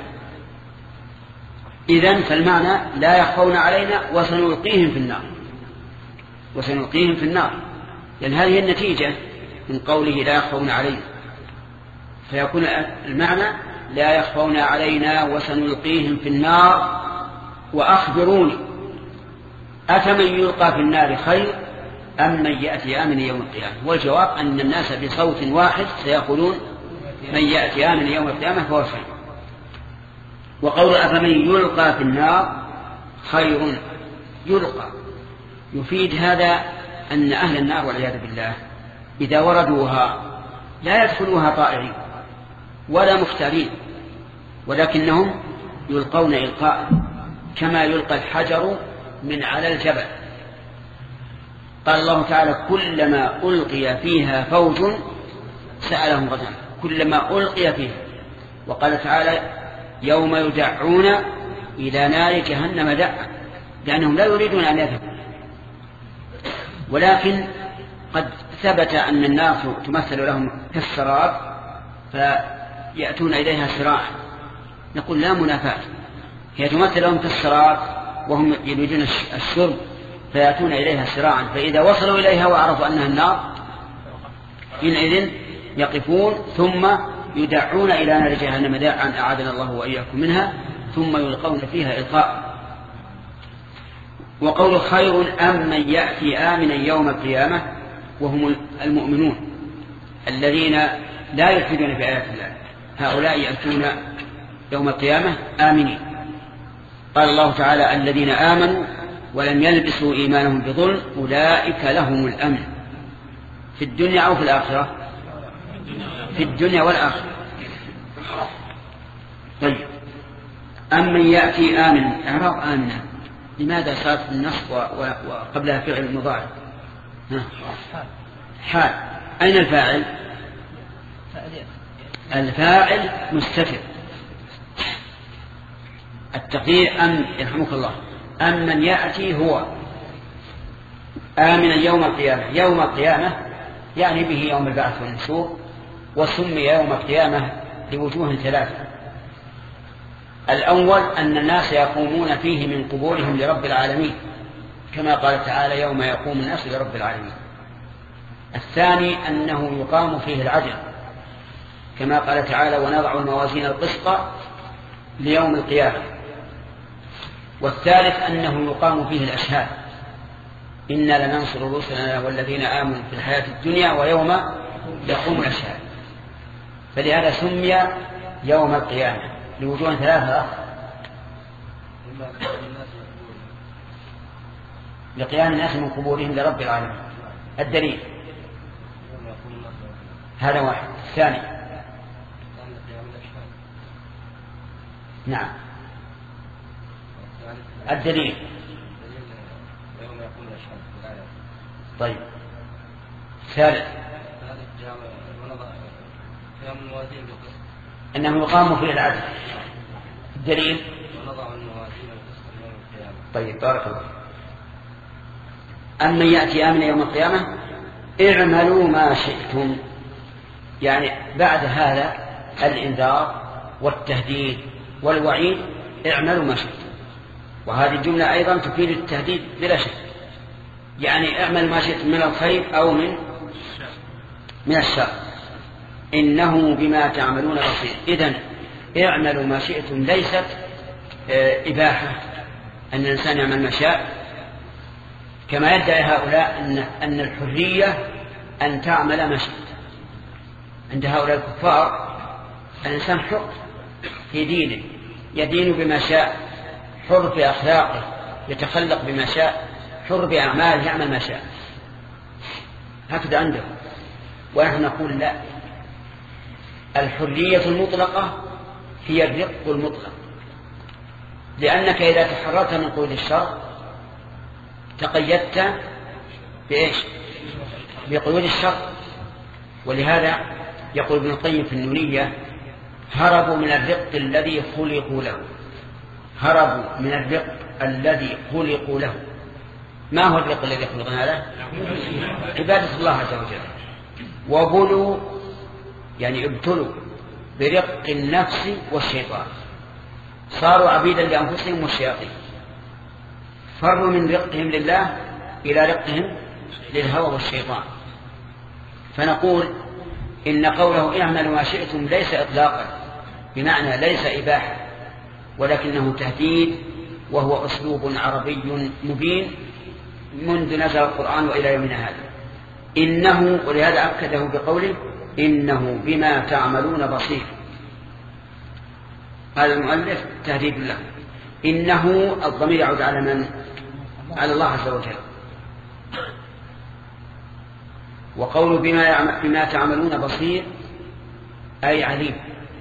إذن فالمعنى لا يخفون علينا وسنلقيهم في النار، وسنلقيهم في النار، لأن هذه النتيجة من قوله لا يخفون علينا. فيكون المعنى لا يخفون علينا وسنلقيهم في النار وأخبروني أفمن يلقى في النار خير أم من يأتي آمن يوم القيامة. والجواب أن الناس بصوت واحد سيقولون من يأتي آمن يوم القيامة فهو خير. وقول أفمن يلقى في النار خير، يلقى يفيد هذا أن أهل النار والعياذ بالله إذا وردوها لا يدخلوها طائعين ولا مختارين، ولكنهم يلقون إلقاء كما يلقى الحجر من على الجبل. قال الله تعالى كلما ألقي فيها فوج سألهم غزاها، كلما ألقي فيها. وقال تعالى يوم يدعون إلى نار جهنم دعا، لأنهم لا يريدون أن يذهبوا. ولكن قد ثبت أن النار تمثل لهم كالسراب فيأتون إليها سراعا، نقول لا منافاة، هي تمثل لهم كالسراب وهم يريدون الشرب فيأتون إليها سراعا، فإذا وصلوا إليها وعرفوا أنها النار حينئذ يقفون ثم يدعون إلى نار جهنم داعا أعاذنا الله وإياكم منها، ثم يلقون فيها إلقاء. وقول خير أم من يأتي آمنا يوم القيامة وهم المؤمنون الذين لا يلحدون في آيات الله، هؤلاء يأتون يوم القيامة آمنين. قال الله تعالى الذين آمنوا ولم يلبسوا إيمانهم بظلم أولئك لهم الأمن في الدنيا أو في الآخرة، في الدنيا والآخرة. طيب أم من يأتي آمنا، إعراب آمنا لماذا صارت النصب وقبلها فعل مضارع؟ حال. أين الفاعل؟ الفاعل مستتر. التقدير أم يرحمك الله أم من يأتي هو آمنا يوم القيامة. يوم القيامة يعني به يوم البعث والنشور، وسمي يوم القيامة لوجوه ثلاثة. الأول أن الناس يقومون فيه من قبورهم لرب العالمين كما قال تعالى يوم يقوم الناس لرب العالمين. الثاني أنه يقام فيه العدل كما قال تعالى ونضع الموازين القسط ليوم القيامة. والثالث أنه يقام فيه الأشهاد إنا لننصر رسلنا والذين آمنوا في الحياة الدنيا ويوم يقوم الأشهاد. فلهذا سمي يوم القيامة لوجوه ثلاثة أخر: لقيام الناس من قبورهم لرب العالمين. الدليل هذا واحد. الثاني نعم الدليل طيب. الثالث أنه يقام فيه العدل. الدليل طيب بارك الله. أمن يأتي آمنا يوم القيامة اعملوا ما شئتم، يعني بعد هذا الإنذار والتهديد والوعيد اعملوا ما شئتم. وهذه الجملة أيضا تفيد التهديد بلا شك، يعني اعمل ما شئتم من الخير أو من من الشر إنه بما تعملون بصير. إذن اعملوا ما شئتم ليست إباحة أن الإنسان يعمل ما شاء كما يدعي هؤلاء أن, أن الحرية أن تعمل ما شئت. عند هؤلاء الكفار الإنسان حر في دينه، يدين بما شاء، حر في أخلاقه، يتخلق بما شاء، حر بأعماله، يعمل ما شاء. هكذا عنده. ونحن نقول لا، الحرية المطلقة هي الرق المطلق، لأنك إذا تحررت من قيود الشر تقيدت بإيش؟ بقيود الشر. ولهذا يقول ابن القيم في النونية هربوا من الرق الذي خلقوا له. هربوا من الرق الذي خلقوا له. ما هو الرق الذي خلقنا له؟ عبادة الله عز وجل. وبلوا يعني ابتلوا برق النفس والشيطان، صاروا عبيدا لأنفسهم والشياطين، فروا من رقهم لله إلى رقهم للهوى والشيطان. فنقول إن قوله اعملوا ما شئتم ليس إطلاقا، بمعنى ليس إباحة ولكنه تهديد، وهو أسلوب عربي مبين منذ نزل القرآن وإلى يومنا هذا. إنه، ولهذا أكده بقوله إنه بما تعملون بصير. هذا المؤلف تهديد له. إنه الضمير يعود على من؟ على الله عز وجل. وقول بما, بما تعملون بصير أي عليم.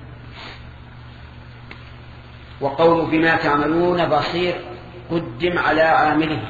وقول بما تعملون بصير قدم على عامله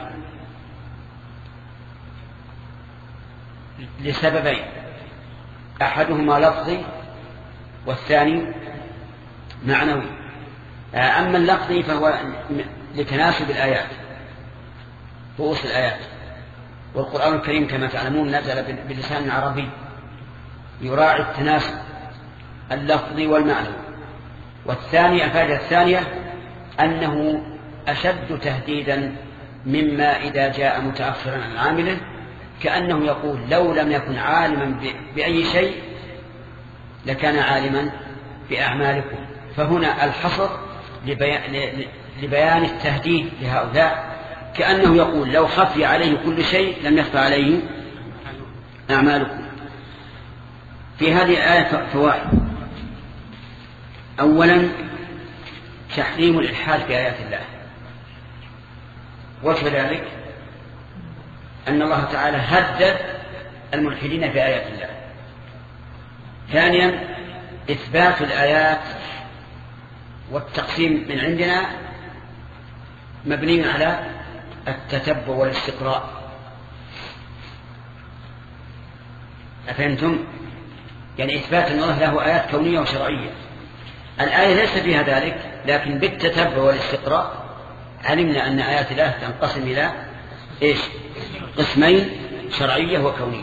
لسببين، أحدهما لفظي والثاني معنوي. أما اللفظي فهو لتناسب الآيات، رؤوس الآيات، والقرآن الكريم كما تعلمون نزل بلسان عربي يراعي التناسب اللفظي والمعنوي. والثاني الفائدة الثانية أنه أشد تهديدا مما إذا جاء متأخرا عن عامله، كأنه يقول لو لم يكن عالما بأي شيء لكان عالما بأعمالكم. فهنا الحصر لبيان التهديد لهؤلاء، كأنه يقول لو خفي عليه كل شيء لم يخفى عليه أعمالكم. في هذه الآية فوائد. أولا تحريم الإلحاد في آيات الله، وجه ذلك أن الله تعالى هدد الملحدين في آيات الله. ثانيا إثبات الآيات والتقسيم من عندنا مبني على التتبع والاستقراء. أفهمتم؟ يعني إثبات أن الله له آيات كونية وشرعية. الآية ليس فيها ذلك، لكن بالتتبع والاستقراء علمنا أن آيات الله تنقسم إلى إيش؟ قسمين، شرعية وكونية.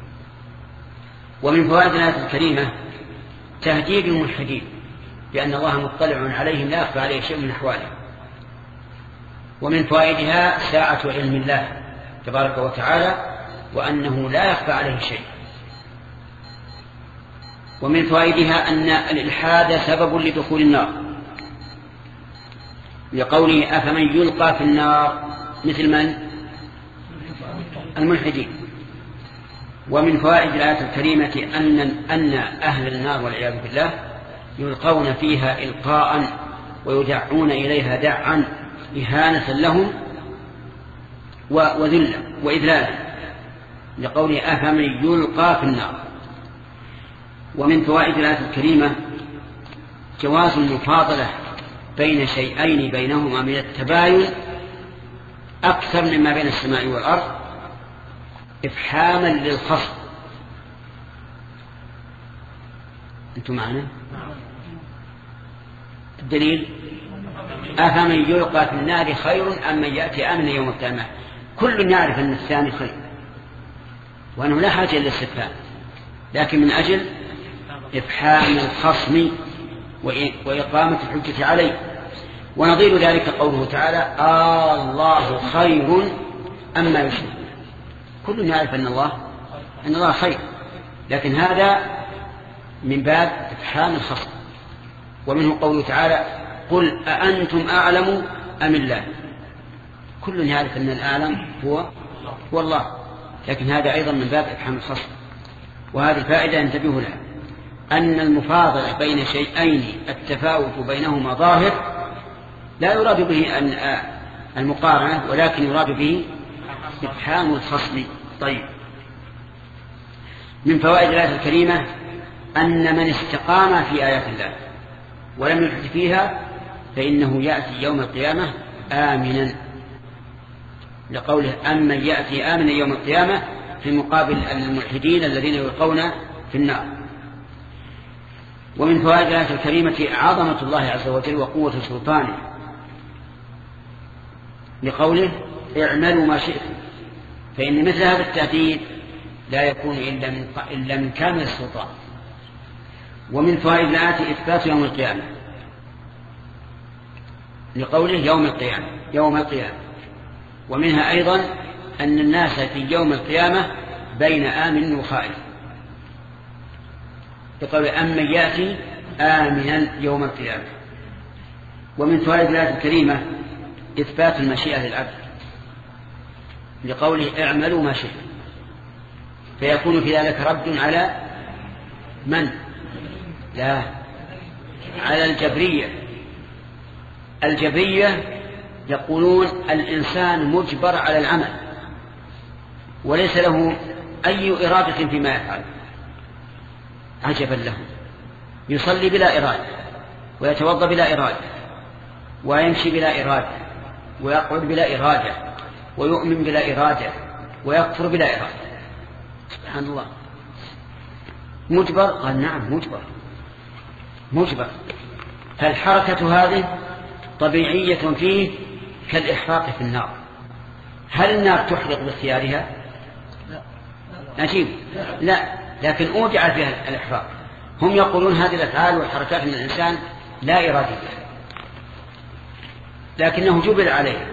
ومن فوائد الآية الكريمة تهديد الملحدين بأن الله مطلع عليهم لا يخفى عليه شيء من أحوالهم. ومن فوائدها ساعة علم الله تبارك وتعالى وأنه لا يخفى عليه شيء. ومن فوائدها أن الإلحاد سبب لدخول النار، لقوله أفمن يلقى في النار مثل من؟ الملحدين. ومن فوائد الآية الكريمة أن أن أهل النار والعياذ بالله يلقون فيها إلقاء ويدعون إليها دعا إهانة لهم وذلا وإذلالا، لقوله أفمن يلقى في النار. ومن فوائد الآية الكريمة جواز المفاضلة بين شيئين بينهما من التباين أكثر مما بين السماء والأرض إفحاما للخصم. أنتم معنا؟ الدليل أفمن يلقى في النار خير أم من يأتي آمنا يوم القيامة. كل يعرف أن الثاني خير وأنه لا حاجة إلا الاستفهام، لكن من أجل إفحام الخصم وإقامة الحجة عليه. ونظير ذلك قوله تعالى آه الله خير أما يشركون. كل يعرف أن الله أن الله خير، لكن هذا من باب إفحام الخصم. ومنه قوله تعالى قل أأنتم أعلم أم الله. كل يعرف أن الأعلم هو هو الله، لكن هذا أيضا من باب إفحام الخصم. وهذه الفائدة انتبهوا لها، أن المفاضلة بين شيئين التفاوت بينهما ظاهر لا يراد به أن المقارنة، ولكن يراد به إفحام الخصم. طيب، من فوائد الآية الكريمة أن من استقام في آيات الله ولم يلحد فيها فإنه يأتي يوم القيامة آمنا، لقوله أمن يأتي آمنا يوم القيامة في مقابل الملحدين الذين يلقون في النار. ومن فوائد الآية الكريمة عظمة الله عز وجل وقوة سلطانه، لقوله اعملوا ما شئتم، فإن مثل هذا التهديد لا يكون إلا من, إلا من كامل السلطان. ومن فوائد الآية إثبات يوم القيامة، لقوله يوم القيامة يوم القيامة. ومنها أيضا أن الناس في يوم القيامة بين آمن وخائف، لقوله أمن يأتي آمنا يوم القيامة. ومن فوائد الآية الكريمة إثبات المشيئة للعبد لقوله اعملوا ما شئتم، فيكون في ذلك رد على من؟ لا، على الجبرية. الجبرية يقولون الإنسان مجبر على العمل وليس له أي إرادة فيما يفعل. عجبا له، يصلي بلا إرادة، ويتوضأ بلا إرادة، ويمشي بلا إرادة، ويقعد بلا إرادة، ويؤمن بلا إرادة، ويكفر بلا إرادة. سبحان الله، مجبر؟ قال نعم مجبر مجبر. فالحركة هذه طبيعية فيه كالإحراق في النار. هل النار تحرق باختيارها؟ نجيب لا، لكن أودع فيها الإحراق. هم يقولون هذه الأفعال والحركات من الإنسان لا إرادة فيها، لكنه جبل عليها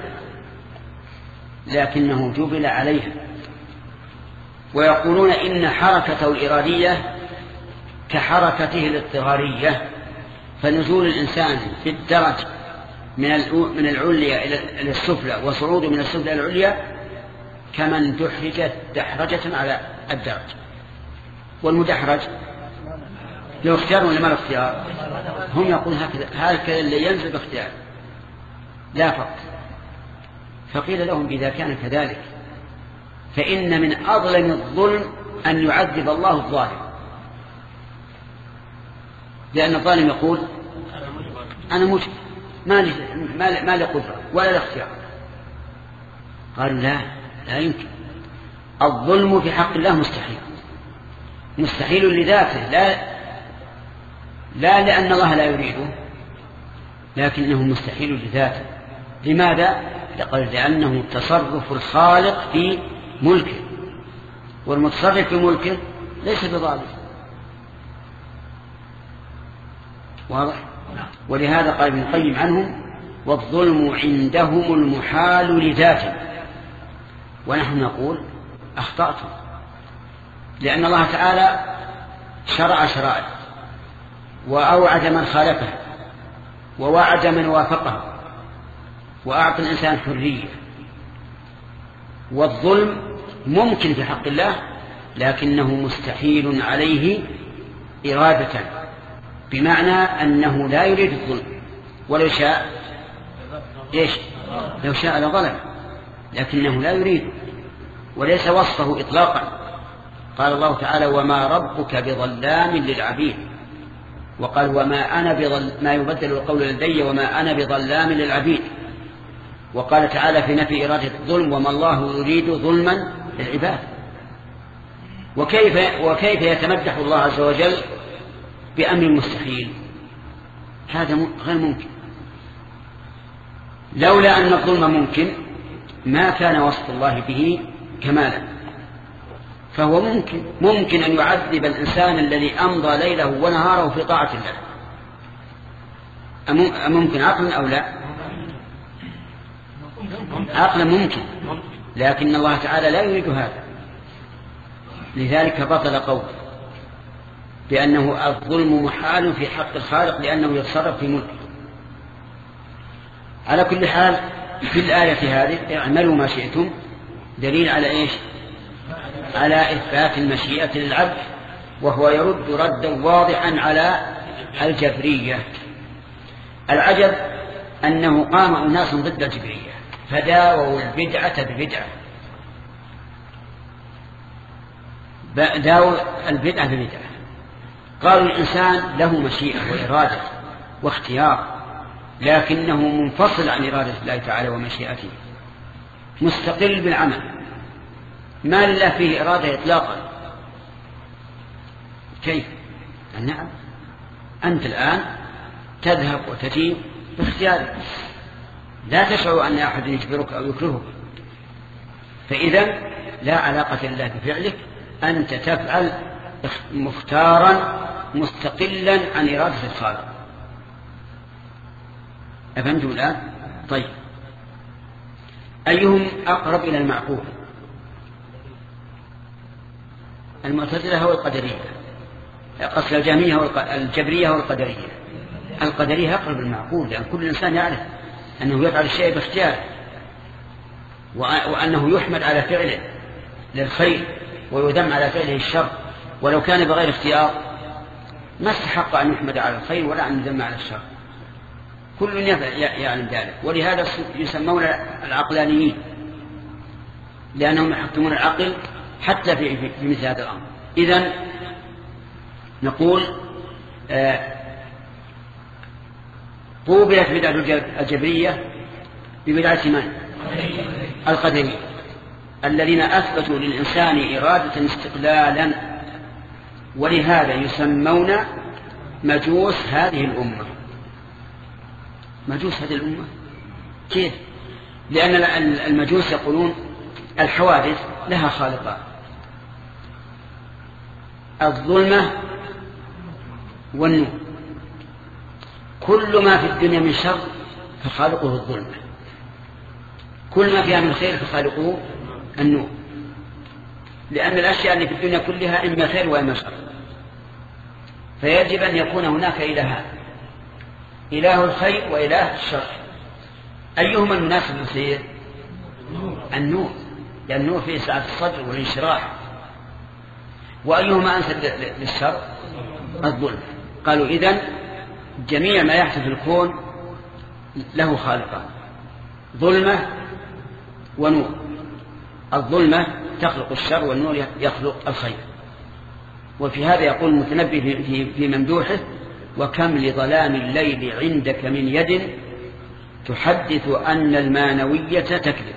لكنه جبل عليها ويقولون إن حركته الإرادية كحركته الاضطرارية، فنزول الإنسان في الدرج من من العليا إلى السفلى وصعود من السفلى إلى العليا كمن دحرج دحرجة على الدرج. والمدحرج لو اختيار ولا ما له اختيار؟ هم يقولون هكذا، هكذا اللي ينزل باختيار لا فرق. فقيل لهم إذا كان كذلك فإن من أظلم الظلم أن يعذب الله الظالم، لأن الظالم يقول أنا مجبر، ما لي ما لي قدرة ولا الاختيار. قالوا لا لا يمكن، الظلم في حق الله مستحيل، مستحيل لذاته، لا لا لأن الله لا يريده، لكنه مستحيل لذاته. لماذا؟ لأنه تصرف الخالق في ملكه، والمتصرف في ملكه ليس بظالم. واضح؟ ولهذا قال ابن القيم عنهم والظلم عندهم المحال لذاته، ونحن نقول أخطأتم، لأن الله تعالى شرع شرائع وأوعد من خالفه ووعد من وافقه وأعطى الإنسان حرية. والظلم ممكن في حق الله لكنه مستحيل عليه إرادة، بمعنى أنه لا يريد الظلم، ولو شاء إيش؟ لو شاء لظلم، لكنه لا يريد وليس وصفه إطلاقا. قال الله تعالى وما ربك بظلام للعبيد، وقال وما أنا بظل ما يبدل القول لدي وما أنا بظلام للعبيد. وقال تعالى في نفي إرادة الظلم وما الله يريد ظلما للعباد. وكيف وكيف يتمدح الله عز وجل بأمر مستحيل؟ هذا غير ممكن. لولا أن الظلم ممكن ما كان وصف الله به كمالا، فهو ممكن ممكن أن يعذب الإنسان الذي أمضى ليله ونهاره في طاعة الله. أممكن عقلا أو لا؟ عقلا ممكن، لكن الله تعالى لا يريد هذا. لذلك بطل قول بأنه الظلم محال في حق الخالق لأنه يتصرف في ملكه. على كل حال في الآية هذه اعملوا ما شئتم دليل على إيش؟ على إثبات المشيئة للعبد، وهو يرد ردا واضحا على الجبرية. العجب أنه قام أناس ضد الجبرية فداووا البدعة ببدعة، داووا البدعة ببدعة. قالوا الإنسان له مشيئة وإرادة واختيار، لكنه منفصل عن إرادة الله تعالى ومشيئته، مستقل بالعمل، ما لله فيه إرادة إطلاقا. كيف؟ نعم، أنت الآن تذهب وتجيب باختيارك، لا تشعر أن أحد يجبرك أو يكرهك، فإذا لا علاقة لله بفعلك، أنت تفعل مختارا مستقلا عن إرادة الخالق. أفهمتم الآن؟ طيب، أيهم أقرب إلى المعقول؟ المعتزلة هو القدرية، قصد الجهمية والجبرية والقدرية. القدرية أقرب المعقول، لأن كل إنسان يعرف أنه يفعل الشيء باختياره، وأنه يحمد على فعله للخير ويذم على فعله الشر، ولو كان بغير اختيار ما استحق أن يحمد على الخير ولا أن يذم على الشر. كل يعلم ذلك، ولهذا يسمون العقلانيين، لأنهم يحكمون العقل حتى في, في مثل هذا الأمر. إذن نقول قوبلت بدعة الجبرية ببدعة من؟ القدرية، الذين أثبتوا للإنسان إرادة استقلالا، ولهذا يسمون مجوس هذه الأمة. مجوس هذه الأمة كيف؟ لأن المجوس يقولون الحوادث لها خالقان، الظلمة والنور، كل ما في الدنيا من شر فخالقه الظلمة، كل ما فيها من خير فخالقه النور، لأن الأشياء اللي في الدنيا كلها إما خير وإما شر، فيجب أن يكون هناك إلهان، إله الخير وإله الشر. أيهما المناسب للخير؟ النور، لأن النور فيه سعة الصدر والانشراح. وأيهما أنسب للشر؟ الظلم. قالوا إذن جميع ما يحدث في الكون له خالقان، ظلمة ونور. الظلمة تخلق الشر والنور يخلق الخير. وفي هذا يقول المتنبي في, في ممدوحه: وكم لظلام الليل عندك من يد تحدث أن المانوية تكذب.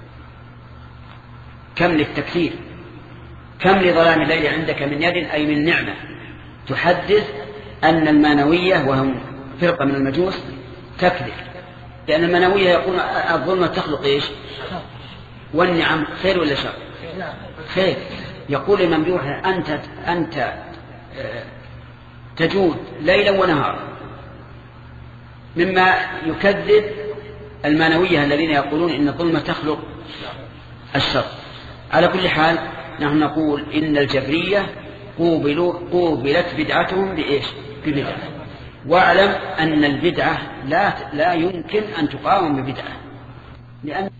كم للتكثير، كم لظلام الليل عندك من يد أي من نعمة تحدث أن المانوية وهم فرقة من المجوس تكذب، لأن المانوية يقول الظلمة تخلق إيش؟ والنعم خير ولا شر؟ خير. يقول الممدوح: أنت, أنت تجود ليلا ونهارا، مما يكذب المانوية الذين يقولون إن الظلمة تخلق الشر. على كل حال نحن نقول إن الجبرية قوبلوا قوبلت بدعتهم بإيش؟ ببدعة. واعلم أن البدعة لا, لا يمكن أن تقاوم ببدعة، لأن